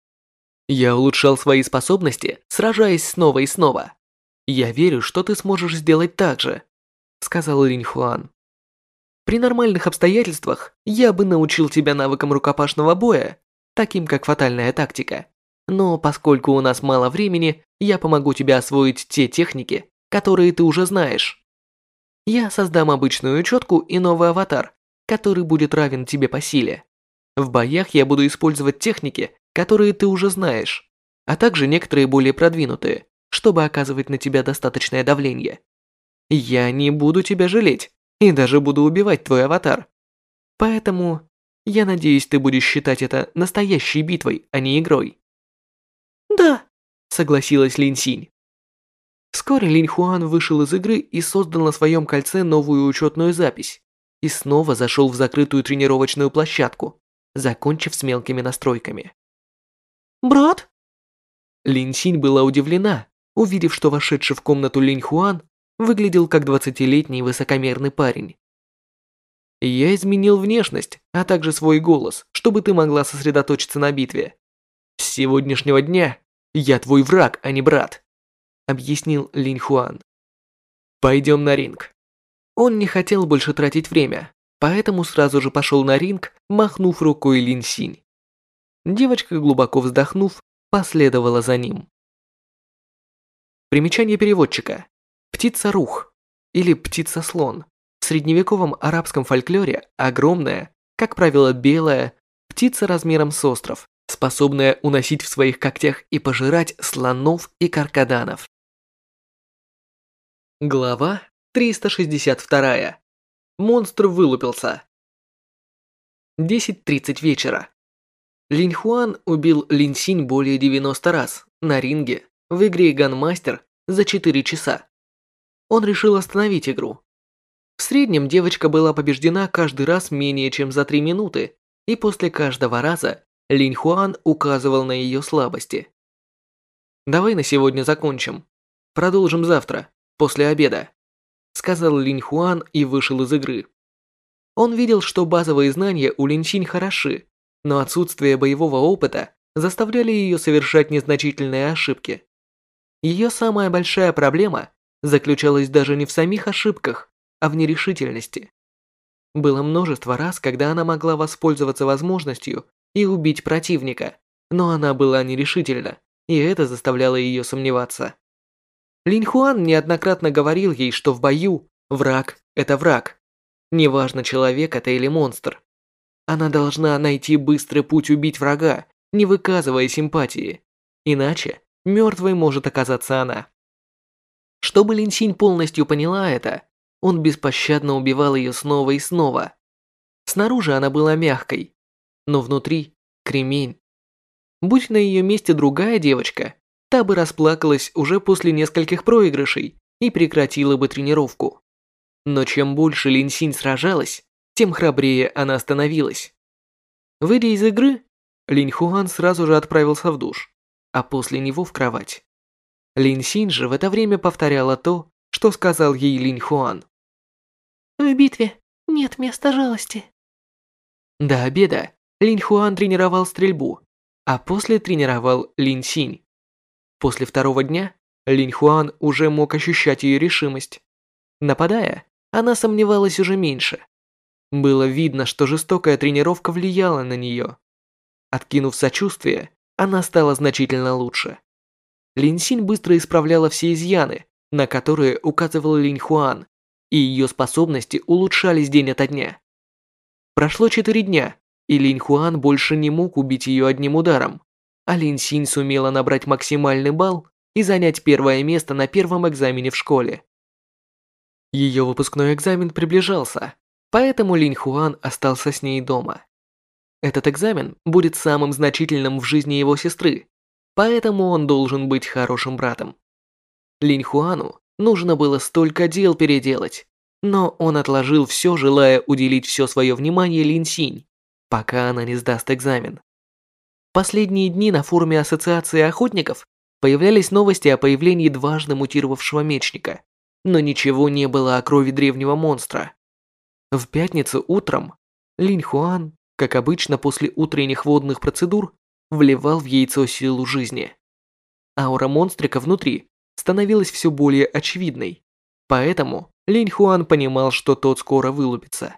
«Я улучшал свои способности, сражаясь снова и снова. Я верю, что ты сможешь сделать так же», – сказал Линь Хуан. «При нормальных обстоятельствах я бы научил тебя навыкам рукопашного боя, таким как фатальная тактика. Но поскольку у нас мало времени, я помогу тебе освоить те техники, которые ты уже знаешь. Я создам обычную четку и новый аватар, который будет равен тебе по силе. В боях я буду использовать техники, которые ты уже знаешь, а также некоторые более продвинутые, чтобы оказывать на тебя достаточное давление. Я не буду тебя жалеть и даже буду убивать твой аватар. Поэтому я надеюсь, ты будешь считать это настоящей битвой, а не игрой». Да, согласилась Лин Синь. Вскоре Линь Хуан вышел из игры и создал на своем кольце новую учетную запись и снова зашел в закрытую тренировочную площадку, закончив с мелкими настройками. брат? Лин Синь была удивлена, увидев, что вошедший в комнату Линь Хуан выглядел как двадцатилетний высокомерный парень. «Я изменил внешность, а также свой голос, чтобы ты могла сосредоточиться на битве. С сегодняшнего дня я твой враг, а не брат», — объяснил Линь Хуан. «Пойдем на ринг». Он не хотел больше тратить время, поэтому сразу же пошел на ринг, махнув рукой Лин Синь. Девочка, глубоко вздохнув, последовала за ним. Примечание переводчика. Птица-рух или птица-слон. В средневековом арабском фольклоре огромная, как правило белая, птица размером с остров, способная уносить в своих когтях и пожирать слонов и каркаданов. Глава триста шестьдесят два. Монстр вылупился. десять тридцать вечера. Линь Хуан убил Лин Синь более девяноста раз на ринге в игре Gunmaster за четыре часа. Он решил остановить игру. В среднем девочка была побеждена каждый раз менее чем за три минуты, и после каждого раза Линь Хуан указывал на ее слабости. «Давай на сегодня закончим. Продолжим завтра, после обеда», сказал Линь Хуан и вышел из игры. Он видел, что базовые знания у Лин Синь хороши, но отсутствие боевого опыта заставляли ее совершать незначительные ошибки. Ее самая большая проблема заключалась даже не в самих ошибках, а в нерешительности. Было множество раз, когда она могла воспользоваться возможностью и убить противника, но она была нерешительна, и это заставляло ее сомневаться. Линь Хуан неоднократно говорил ей, что в бою враг – это враг. Неважно, человек это или монстр. Она должна найти быстрый путь убить врага, не выказывая симпатии. Иначе мертвой может оказаться она. Чтобы Лин Синь полностью поняла это, он беспощадно убивал ее снова и снова. Снаружи она была мягкой, но внутри – кремень. Будь на ее месте другая девочка, та бы расплакалась уже после нескольких проигрышей и прекратила бы тренировку. Но чем больше Лин Синь сражалась, тем храбрее она становилась. Выйдя из игры, Линь Хуан сразу же отправился в душ, а после него в кровать. Лин Синь же в это время повторяла то, что сказал ей Линь Хуан. В битве нет места жалости. До обеда Линь Хуан тренировал стрельбу, а после тренировал Лин Синь. После второго дня Линь Хуан уже мог ощущать ее решимость. Нападая, она сомневалась уже меньше. Было видно, что жестокая тренировка влияла на нее. Откинув сочувствие, она стала значительно лучше. Лин Синь быстро исправляла все изъяны, на которые указывал Линь Хуан, и ее способности улучшались день ото дня. Прошло четыре дня, и Линь Хуан больше не мог убить ее одним ударом, а Лин Синь сумела набрать максимальный балл и занять первое место на первом экзамене в школе. Ее выпускной экзамен приближался, поэтому Линь Хуан остался с ней дома. Этот экзамен будет самым значительным в жизни его сестры, поэтому он должен быть хорошим братом. Линь Хуану нужно было столько дел переделать, но он отложил все, желая уделить все свое внимание Лин Синь, пока она не сдаст экзамен. Последние дни на форуме Ассоциации охотников появлялись новости о появлении дважды мутировавшего мечника, но ничего не было о крови древнего монстра. В пятницу утром Линь Хуан, как обычно после утренних водных процедур, вливал в яйцо силу жизни. Аура монстрика внутри становилась все более очевидной, поэтому Линь Хуан понимал, что тот скоро вылупится.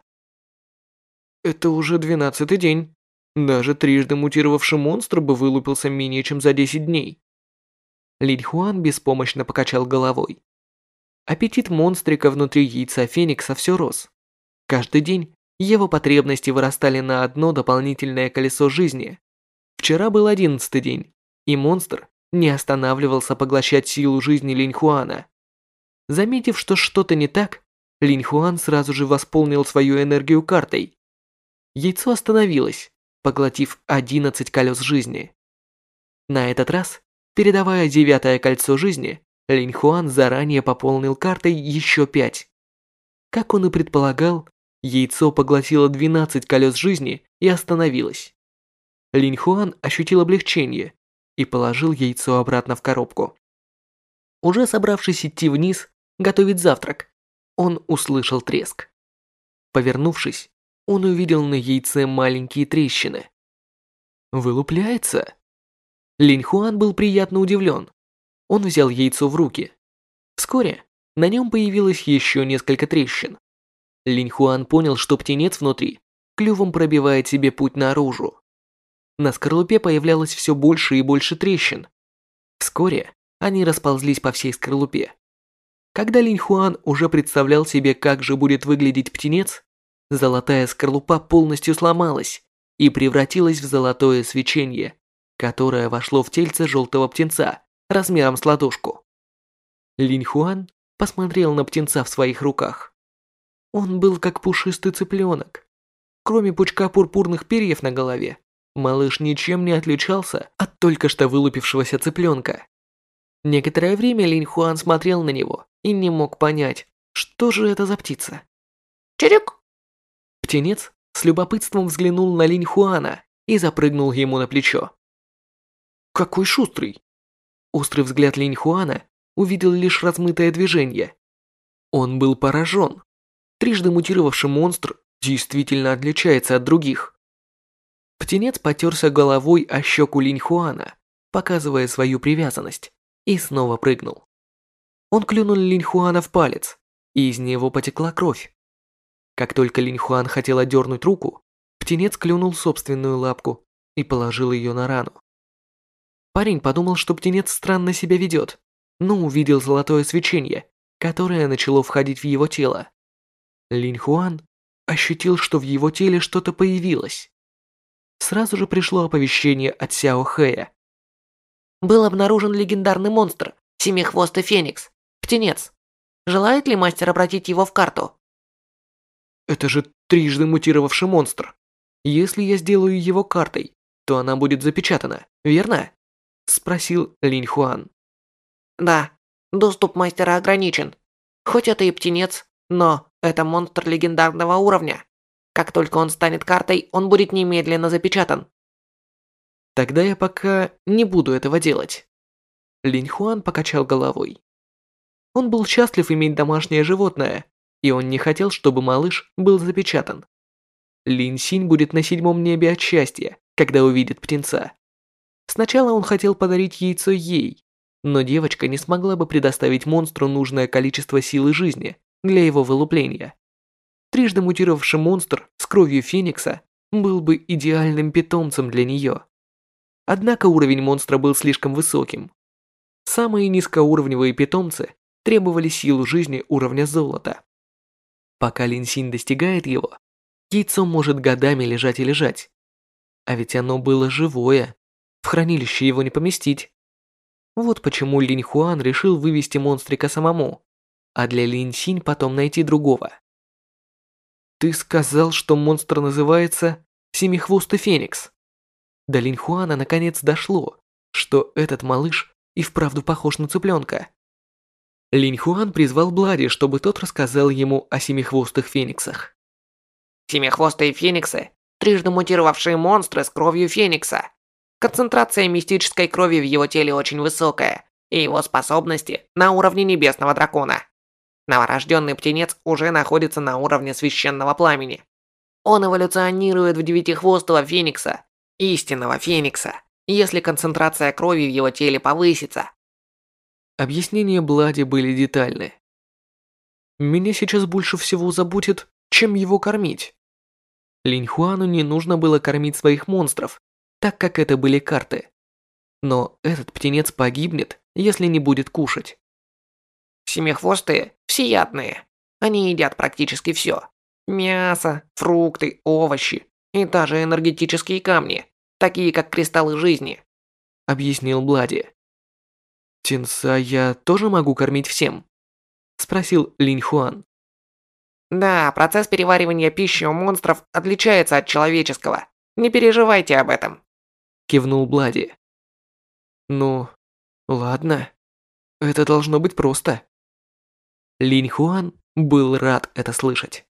Это уже двенадцатый день. Даже трижды мутировавший монстр бы вылупился менее чем за десять дней. Линь Хуан беспомощно покачал головой. Аппетит монстрика внутри яйца Феникса все рос. Каждый день его потребности вырастали на одно дополнительное колесо жизни. Вчера был одиннадцатый день, и монстр не останавливался поглощать силу жизни Линь Хуана. Заметив, что что-то не так, Линь Хуан сразу же восполнил свою энергию картой. Яйцо остановилось, поглотив одиннадцать колес жизни. На этот раз, передавая девятое кольцо жизни, Линь Хуан заранее пополнил картой еще пять. Как он и предполагал, яйцо поглотило двенадцать колес жизни и остановилось. Линь Хуан ощутил облегчение и положил яйцо обратно в коробку. Уже собравшись идти вниз, готовить завтрак, он услышал треск. Повернувшись, он увидел на яйце маленькие трещины. Вылупляется? Линь Хуан был приятно удивлен. Он взял яйцо в руки. Вскоре на нем появилось еще несколько трещин. Линь Хуан понял, что птенец внутри клювом пробивает себе путь наружу. На скорлупе появлялось все больше и больше трещин. Вскоре они расползлись по всей скорлупе. Когда Линь Хуан уже представлял себе, как же будет выглядеть птенец, золотая скорлупа полностью сломалась и превратилась в золотое свечение, которое вошло в тельце желтого птенца размером с ладошку. Линь Хуан посмотрел на птенца в своих руках. Он был как пушистый цыпленок. Кроме пучка пурпурных перьев на голове, малыш ничем не отличался от только что вылупившегося цыпленка. Некоторое время Линь Хуан смотрел на него и не мог понять, что же это за птица. Чирик! Птенец с любопытством взглянул на Линь Хуана и запрыгнул ему на плечо. Какой шустрый! Острый взгляд Линь Хуана увидел лишь размытое движение. Он был поражен. Трижды мутировавший монстр действительно отличается от других. Птенец потерся головой о щеку Линь Хуана, показывая свою привязанность, и снова прыгнул. Он клюнул Линь Хуана в палец, и из него потекла кровь. Как только Линь Хуан хотел отдернуть руку, птенец клюнул собственную лапку и положил ее на рану. Парень подумал, что птенец странно себя ведет, но увидел золотое свечение, которое начало входить в его тело. Линь Хуан ощутил, что в его теле что-то появилось. Сразу же пришло оповещение от Сяо Хэя. Был обнаружен легендарный монстр, семихвостый феникс, птенец. Желает ли мастер обратить его в карту? Это же трижды мутировавший монстр. Если я сделаю его картой, то она будет запечатана, верно? Спросил Линь Хуан. Да, доступ мастера ограничен. Хоть это и птенец, но это монстр легендарного уровня. Как только он станет картой, он будет немедленно запечатан. Тогда я пока не буду этого делать. Линь Хуан покачал головой. Он был счастлив иметь домашнее животное, и он не хотел, чтобы малыш был запечатан. Линь Синь будет на седьмом небе от счастья, когда увидит птенца. Сначала он хотел подарить яйцо ей, но девочка не смогла бы предоставить монстру нужное количество силы жизни для его вылупления. Трижды мутировавший монстр с кровью феникса был бы идеальным питомцем для нее. Однако уровень монстра был слишком высоким. Самые низкоуровневые питомцы требовали силу жизни уровня золота. Пока Линь Синь достигает его, яйцо может годами лежать и лежать. А ведь оно было живое, в хранилище его не поместить. Вот почему Линь Хуан решил вывести монстрика самому, а для Линь Синь потом найти другого. Ты сказал, что монстр называется Семихвостый Феникс. До Линь Хуана наконец дошло, что этот малыш и вправду похож на цыпленка. Линь Хуан призвал Блади, чтобы тот рассказал ему о семихвостых фениксах. Семихвостые фениксы – трижды мутировавшие монстры с кровью феникса. Концентрация мистической крови в его теле очень высокая, и его способности на уровне небесного дракона. Новорожденный птенец уже находится на уровне священного пламени. Он эволюционирует в девятихвостого феникса, истинного феникса, если концентрация крови в его теле повысится. Объяснения Блади были детальны. Меня сейчас больше всего заботит, чем его кормить. Линь Хуану не нужно было кормить своих монстров, так как это были карты. Но этот птенец погибнет, если не будет кушать. Семихвостые всеядные. Они едят практически все. Мясо, фрукты, овощи и даже энергетические камни, такие как кристаллы жизни, объяснил Блади. Птенца я тоже могу кормить всем? Спросил Линь Хуан. Да, процесс переваривания пищи у монстров отличается от человеческого. Не переживайте об этом. Кивнул Блади. Ну, ладно. Это должно быть просто. Линь Хуан был рад это слышать.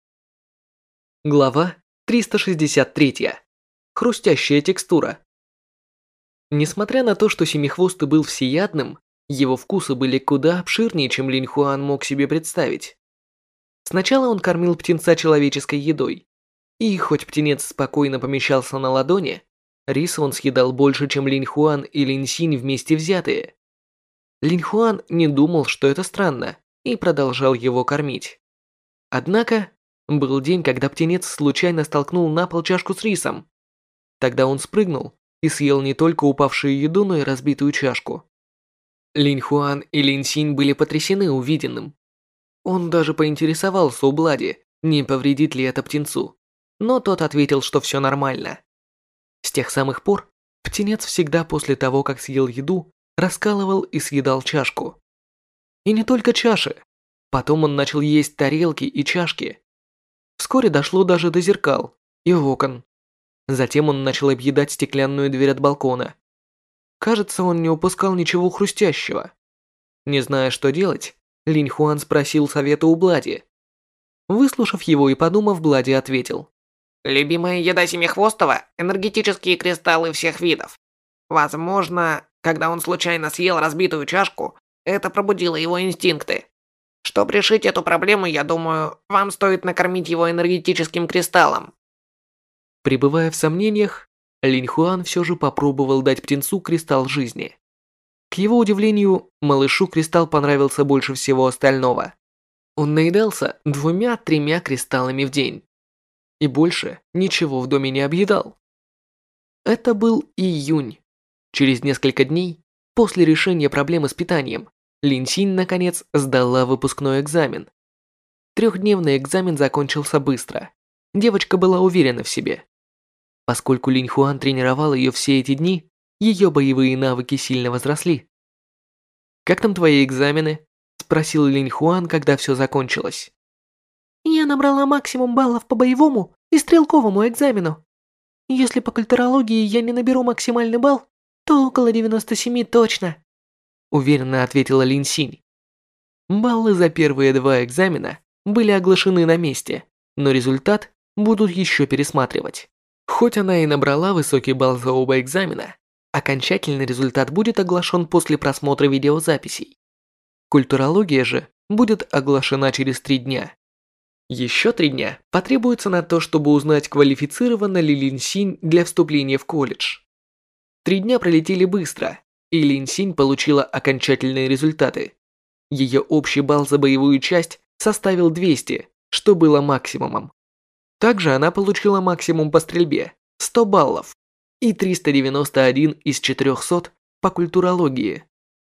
Глава триста шестьдесят три. Хрустящая текстура. Несмотря на то, что Семихвостый был всеядным, его вкусы были куда обширнее, чем Линь Хуан мог себе представить. Сначала он кормил птенца человеческой едой, и хоть птенец спокойно помещался на ладони, рис он съедал больше, чем Линь Хуан и Линь Синь вместе взятые. Линь Хуан не думал, что это странно, и продолжал его кормить. Однако, был день, когда птенец случайно столкнул на пол чашку с рисом. Тогда он спрыгнул и съел не только упавшую еду, но и разбитую чашку. Линь Хуан и Линь Синь были потрясены увиденным. Он даже поинтересовался у Блади, не повредит ли это птенцу, но тот ответил, что все нормально. С тех самых пор птенец всегда после того, как съел еду, раскалывал и съедал чашку. И не только чаши. Потом он начал есть тарелки и чашки. Вскоре дошло даже до зеркал и окон. Затем он начал объедать стеклянную дверь от балкона. Кажется, он не упускал ничего хрустящего. Не зная, что делать, Линь Хуан спросил совета у Блади. Выслушав его и подумав, Блади ответил. Любимая еда Семихвостого – энергетические кристаллы всех видов. Возможно, когда он случайно съел разбитую чашку, это пробудило его инстинкты. Чтобы решить эту проблему, я думаю, вам стоит накормить его энергетическим кристаллом. Пребывая в сомнениях, Линь Хуан все же попробовал дать птенцу кристалл жизни. К его удивлению, малышу кристалл понравился больше всего остального. Он наедался двумя-тремя кристаллами в день. И больше ничего в доме не объедал. Это был июнь. Через несколько дней, после решения проблемы с питанием, Лин Синь наконец сдала выпускной экзамен. Трехдневный экзамен закончился быстро. Девочка была уверена в себе. Поскольку Линь Хуан тренировал ее все эти дни, ее боевые навыки сильно возросли. «Как там твои экзамены?» – спросил Линь Хуан, когда все закончилось. Я набрала максимум баллов по боевому и стрелковому экзамену. Если по культурологии я не наберу максимальный балл, то около девяноста семи точно. Уверенно ответила Лин Синь. Баллы за первые два экзамена были оглашены на месте, но результат будут еще пересматривать. Хоть она и набрала высокий балл за оба экзамена, окончательный результат будет оглашен после просмотра видеозаписей. Культурология же будет оглашена через три дня. Еще три дня потребуется на то, чтобы узнать, квалифицирована ли Лин Синь для вступления в колледж. Три дня пролетели быстро, и Лин Синь получила окончательные результаты. Ее общий балл за боевую часть составил двести, что было максимумом. Также она получила максимум по стрельбе – сто баллов и триста девяносто один из четырехсот по культурологии.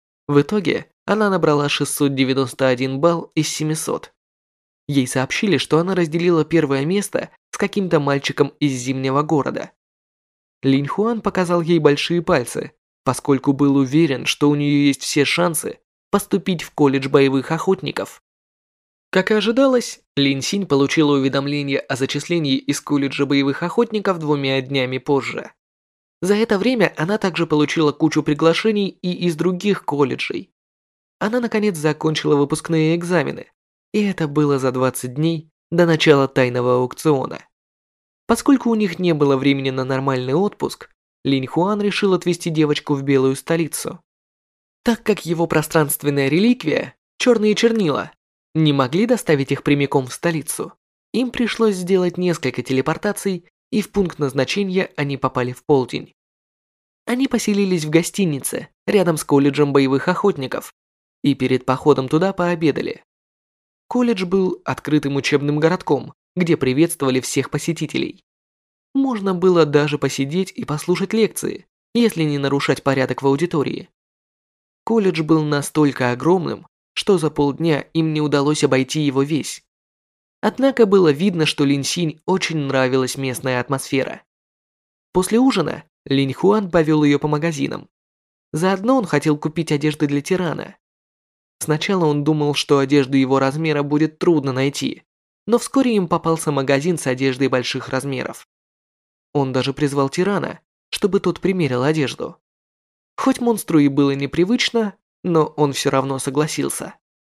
В итоге она набрала шестьсот девяносто один балл из семисот. Ей сообщили, что она разделила первое место с каким-то мальчиком из зимнего города. Линь Хуан показал ей большие пальцы, поскольку был уверен, что у нее есть все шансы поступить в колледж боевых охотников. Как и ожидалось, Лин Синь получила уведомление о зачислении из колледжа боевых охотников двумя днями позже. За это время она также получила кучу приглашений и из других колледжей. Она наконец закончила выпускные экзамены, и это было за двадцать дней до начала тайного аукциона. Поскольку у них не было времени на нормальный отпуск, Линь Хуан решил отвезти девочку в Белую столицу. Так как его пространственная реликвия, черные чернила, не могли доставить их прямиком в столицу, им пришлось сделать несколько телепортаций, и в пункт назначения они попали в полдень. Они поселились в гостинице, рядом с колледжем боевых охотников, и перед походом туда пообедали. Колледж был открытым учебным городком, где приветствовали всех посетителей. Можно было даже посидеть и послушать лекции, если не нарушать порядок в аудитории. Колледж был настолько огромным, что за полдня им не удалось обойти его весь. Однако было видно, что Лин Синь очень нравилась местная атмосфера. После ужина Линь Хуан повел ее по магазинам. Заодно он хотел купить одежды для тирана. Сначала он думал, что одежду его размера будет трудно найти, но вскоре им попался магазин с одеждой больших размеров. Он даже призвал тирана, чтобы тот примерил одежду. Хоть монстру и было непривычно, но он все равно согласился.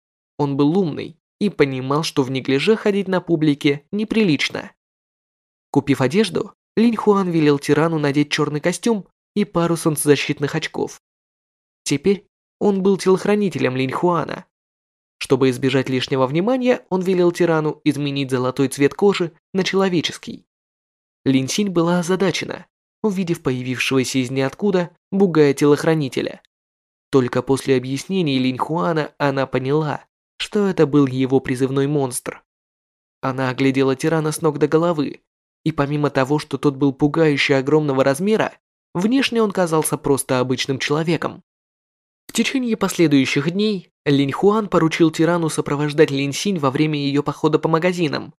Он был умный и понимал, что в неглиже ходить на публике неприлично. Купив одежду, Линь Хуан велел тирану надеть черный костюм и пару солнцезащитных очков. Теперь он был телохранителем Линь Хуана. Чтобы избежать лишнего внимания, он велел тирану изменить золотой цвет кожи на человеческий. Лин Синь была озадачена, увидев появившегося из ниоткуда бугая телохранителя. Только после объяснений Линь Хуана она поняла, что это был его призывной монстр. Она оглядела тирана с ног до головы, и помимо того, что тот был пугающе огромного размера, внешне он казался просто обычным человеком. В течение последующих дней Линь Хуан поручил тирану сопровождать Лин Синь во время ее похода по магазинам.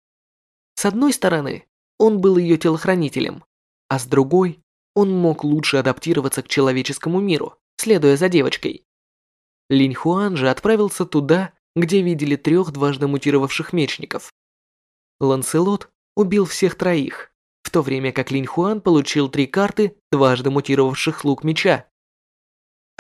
С одной стороны, он был ее телохранителем, а с другой, он мог лучше адаптироваться к человеческому миру, следуя за девочкой. Линь Хуан же отправился туда, где видели трех дважды мутировавших мечников. Ланселот убил всех троих, в то время как Линь Хуан получил три карты дважды мутировавших лук меча.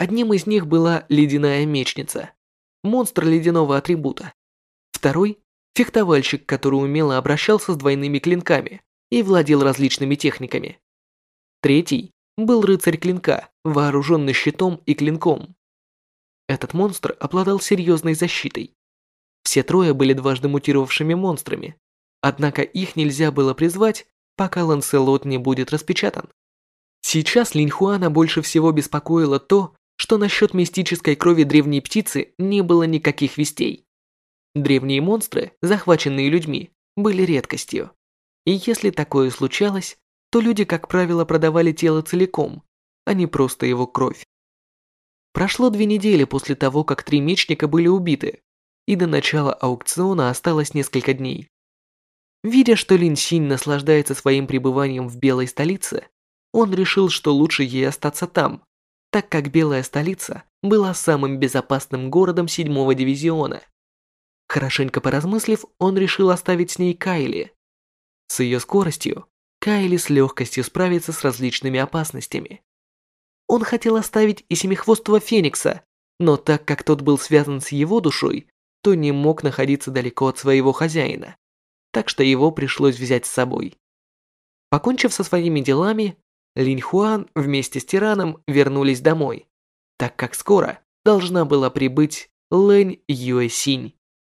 Одним из них была ледяная мечница, монстр ледяного атрибута. Второй – фехтовальщик, который умело обращался с двойными клинками и владел различными техниками. Третий был рыцарь клинка, вооруженный щитом и клинком. Этот монстр обладал серьезной защитой. Все трое были дважды мутировавшими монстрами, однако их нельзя было призвать, пока Ланселот не будет распечатан. Сейчас Линь Хуана больше всего беспокоило то, что насчет мистической крови древней птицы не было никаких вестей. Древние монстры, захваченные людьми, были редкостью. И если такое случалось, то люди, как правило, продавали тело целиком, а не просто его кровь. Прошло две недели после того, как три мечника были убиты, и до начала аукциона осталось несколько дней. Видя, что Лин Синь наслаждается своим пребыванием в Белой столице, он решил, что лучше ей остаться там, так как Белая столица была самым безопасным городом седьмого дивизиона. Хорошенько поразмыслив, он решил оставить с ней Кайли. С ее скоростью, Кайли с легкостью справится с различными опасностями. Он хотел оставить и Семихвостого Феникса, но так как тот был связан с его душой, то не мог находиться далеко от своего хозяина, так что его пришлось взять с собой. Покончив со своими делами, Линь Хуан вместе с тираном вернулись домой, так как скоро должна была прибыть Лэнь Юэсинь.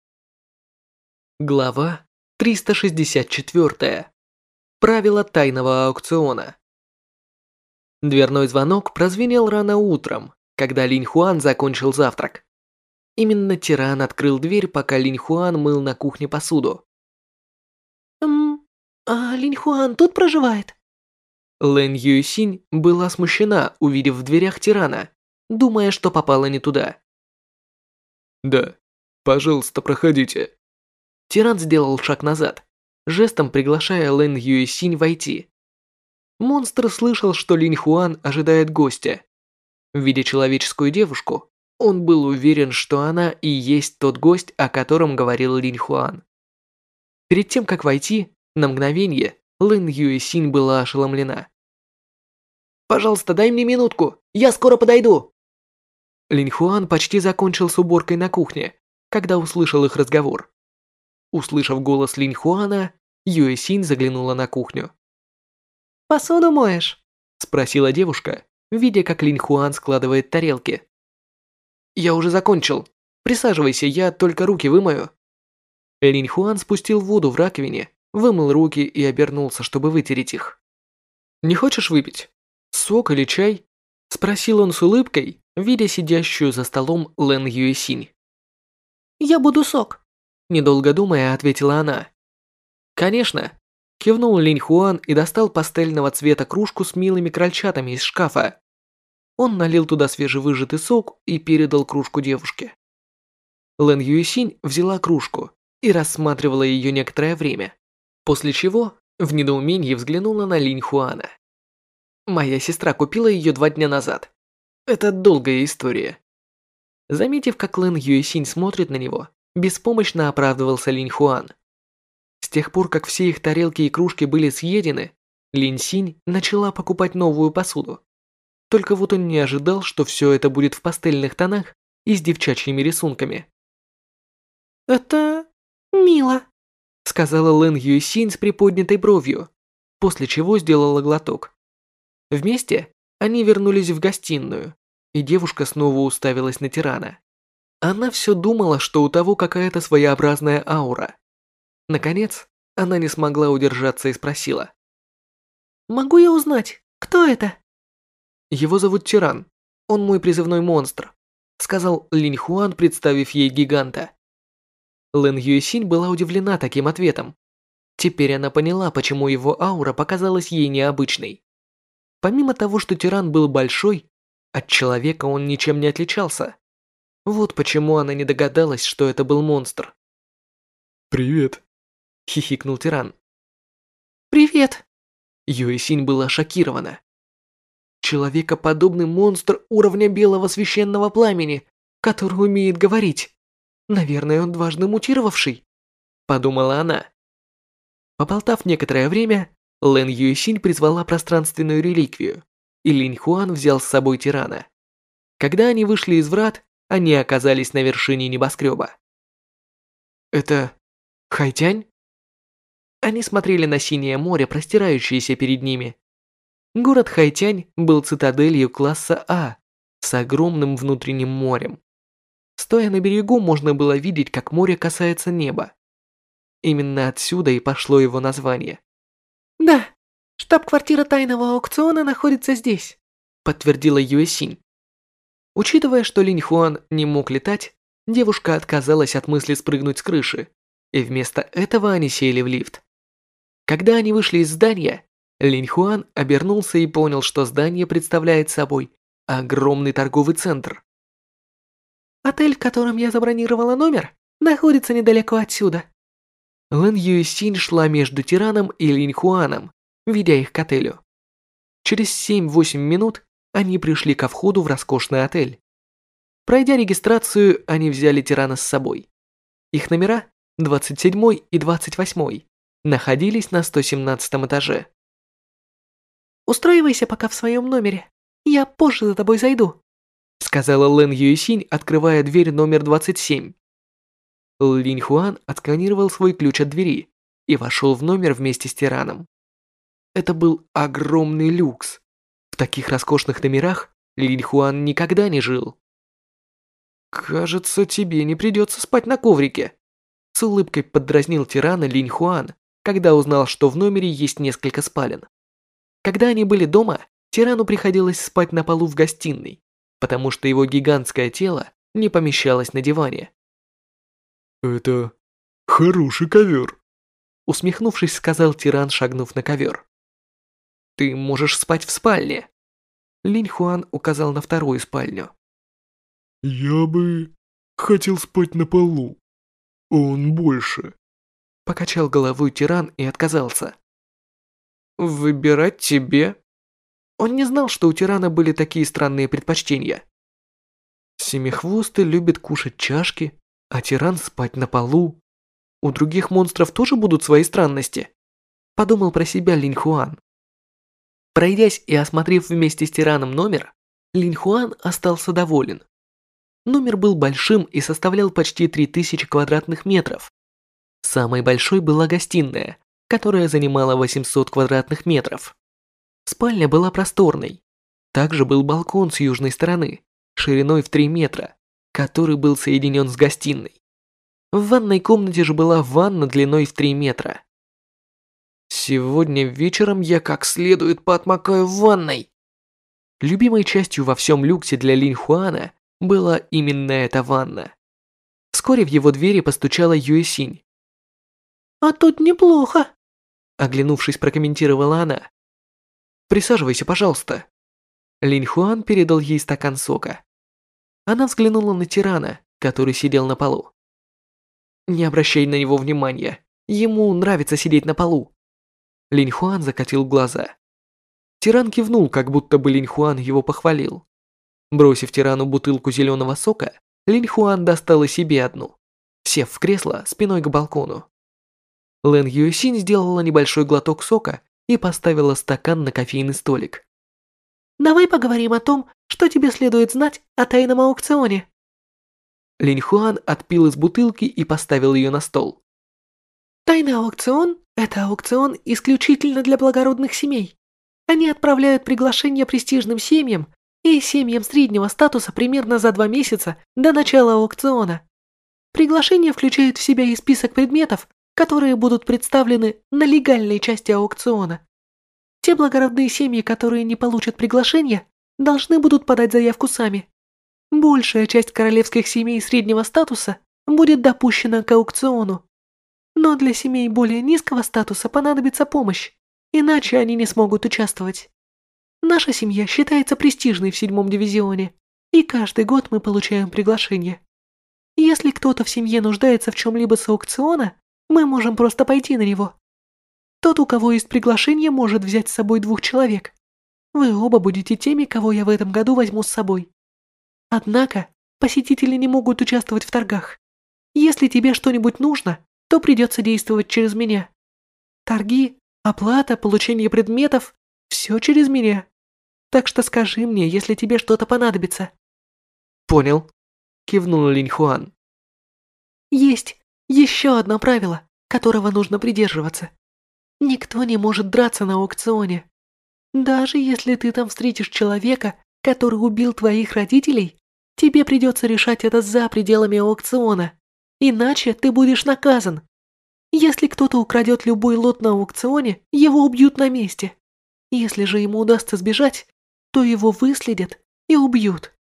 Глава триста шестьдесят четыре. Правила тайного аукциона. Дверной звонок прозвенел рано утром, когда Линь Хуан закончил завтрак. Именно тиран открыл дверь, пока Линь Хуан мыл на кухне посуду. «Эм, а Линь Хуан тут проживает?» Лэнь Юэсинь была смущена, увидев в дверях тирана, думая, что попала не туда. Да, пожалуйста, проходите. Тиран сделал шаг назад, жестом приглашая Лэнь Юэсинь войти. Монстр слышал, что Линь Хуан ожидает гостя. Видя человеческую девушку, он был уверен, что она и есть тот гость, о котором говорил Линь Хуан. Перед тем, как войти, на мгновение Лэнь Юэсинь была ошеломлена. «Пожалуйста, дай мне минутку, я скоро подойду!» Линь Хуан почти закончил с уборкой на кухне, когда услышал их разговор. Услышав голос Линь Хуана, Юэсинь заглянула на кухню. «Посуду моешь?» – спросила девушка, видя, как Линь Хуан складывает тарелки. «Я уже закончил. Присаживайся, я только руки вымою». Линь Хуан спустил воду в раковине, вымыл руки и обернулся, чтобы вытереть их. «Не хочешь выпить? Сок или чай?» – спросил он с улыбкой, видя сидящую за столом Лэнь Юэсинь. «Я буду сок», – недолго думая, ответила она. «Конечно», – кивнул Линь Хуан и достал пастельного цвета кружку с милыми крольчатами из шкафа. Он налил туда свежевыжатый сок и передал кружку девушке. Лэнь Юэсинь взяла кружку и рассматривала ее некоторое время, после чего в недоумении взглянула на Линь Хуана. «Моя сестра купила ее два дня назад. Это долгая история». Заметив, как Лэнь Юэсинь смотрит на него, беспомощно оправдывался Линь Хуан. С тех пор, как все их тарелки и кружки были съедены, Линь Синь начала покупать новую посуду. Только вот он не ожидал, что все это будет в пастельных тонах и с девчачьими рисунками. «Это мило», — сказала Лэнь Юэсинь с приподнятой бровью, после чего сделала глоток. Вместе они вернулись в гостиную, и девушка снова уставилась на тирана. Она все думала, что у того какая-то своеобразная аура. Наконец, она не смогла удержаться и спросила. «Могу я узнать, кто это?» «Его зовут Тиран. Он мой призывной монстр», — сказал Линь Хуан, представив ей гиганта. Лэнь Юэсинь была удивлена таким ответом. Теперь она поняла, почему его аура показалась ей необычной. Помимо того, что Тиран был большой, от человека он ничем не отличался. Вот почему она не догадалась, что это был монстр. «Привет», — хихикнул Тиран. «Привет». Юэсинь была шокирована. Человекоподобный монстр уровня белого священного пламени, который умеет говорить. Наверное, он дважды мутировавший, подумала она. Поболтав некоторое время, Лэнь Юэсинь призвала пространственную реликвию, и Линь Хуан взял с собой тирана. Когда они вышли из врат, они оказались на вершине небоскреба. Это Хайтянь? Они смотрели на синее море, простирающееся перед ними. Город Хайтянь был цитаделью класса А с огромным внутренним морем. Стоя на берегу, можно было видеть, как море касается неба. Именно отсюда и пошло его название. Да, штаб-квартира тайного аукциона находится здесь, подтвердила Юэсинь. Учитывая, что Линь Хуан не мог летать, девушка отказалась от мысли спрыгнуть с крыши, и вместо этого они сели в лифт. Когда они вышли из здания, Линь Хуан обернулся и понял, что здание представляет собой огромный торговый центр. Отель, в котором я забронировала номер, находится недалеко отсюда. Лэн Юэсинь шла между Тираном и Линь Хуаном, ведя их к отелю. Через семь-восемь минут они пришли ко входу в роскошный отель. Пройдя регистрацию, они взяли Тирана с собой. Их номера, двадцать седьмой и двадцать восьмой, находились на сто семнадцатом этаже. «Устраивайся пока в своем номере. Я позже за тобой зайду», сказала Лэн Юэсинь, открывая дверь номер двадцать семь. Линь Хуан отсканировал свой ключ от двери и вошел в номер вместе с Тираном. Это был огромный люкс. В таких роскошных номерах Линь Хуан никогда не жил. «Кажется, тебе не придется спать на коврике», с улыбкой поддразнил Тирана Линь Хуан, когда узнал, что в номере есть несколько спален. Когда они были дома, Тирану приходилось спать на полу в гостиной, потому что его гигантское тело не помещалось на диване. «Это хороший ковер», усмехнувшись, сказал Тиран, шагнув на ковер. «Ты можешь спать в спальне». Линь Хуан указал на вторую спальню. «Я бы хотел спать на полу. Он больше». Покачал головой Тиран и отказался. «Выбирать тебе?» Он не знал, что у Тирана были такие странные предпочтения. Семихвостый любит кушать чашки, а Тиран спать на полу. У других монстров тоже будут свои странности, подумал про себя Линь Хуан. Пройдясь и осмотрев вместе с Тираном номер, Линь Хуан остался доволен. Номер был большим и составлял почти три тысячи квадратных метров. Самой большой была гостиная, которая занимала восемьсот квадратных метров. Спальня была просторной. Также был балкон с южной стороны, шириной в три метра, который был соединен с гостиной. В ванной комнате же была ванна длиной в три метра. Сегодня вечером я как следует поотмокаю в ванной. Любимой частью во всем люксе для Линь Хуана была именно эта ванна. Вскоре в его двери постучала Юэсинь. «А тут неплохо», оглянувшись, прокомментировала она. «Присаживайся, пожалуйста». Линь Хуан передал ей стакан сока. Она взглянула на Тирана, который сидел на полу. «Не обращай на него внимания. Ему нравится сидеть на полу». Линь Хуан закатил глаза. Тиран кивнул, как будто бы Линь Хуан его похвалил. Бросив Тирану бутылку зеленого сока, Линь Хуан достал и себе одну, сев в кресло спиной к балкону. Лэн Юэсинь сделала небольшой глоток сока и поставила стакан на кофейный столик. «Давай поговорим о том, что тебе следует знать о тайном аукционе». Линь Хуан отпил из бутылки и поставил ее на стол. «Тайный аукцион – это аукцион исключительно для благородных семей. Они отправляют приглашения престижным семьям и семьям среднего статуса примерно за два месяца до начала аукциона. Приглашения включают в себя и список предметов, которые будут представлены на легальной части аукциона. Те благородные семьи, которые не получат приглашения, должны будут подать заявку сами. Большая часть королевских семей среднего статуса будет допущена к аукциону. Но для семей более низкого статуса понадобится помощь, иначе они не смогут участвовать. Наша семья считается престижной в седьмом дивизионе, и каждый год мы получаем приглашение. Если кто-то в семье нуждается в чем-либо с аукциона, мы можем просто пойти на него. Тот, у кого есть приглашение, может взять с собой двух человек. Вы оба будете теми, кого я в этом году возьму с собой. Однако, посетители не могут участвовать в торгах. Если тебе что-нибудь нужно, то придется действовать через меня. Торги, оплата, получение предметов – все через меня. Так что скажи мне, если тебе что-то понадобится. Понял. Кивнул Линь Хуан. Есть еще одно правило, которого нужно придерживаться. Никто не может драться на аукционе. Даже если ты там встретишь человека, который убил твоих родителей, тебе придется решать это за пределами аукциона, иначе ты будешь наказан. Если кто-то украдет любой лот на аукционе, его убьют на месте. Если же ему удастся сбежать, то его выследят и убьют.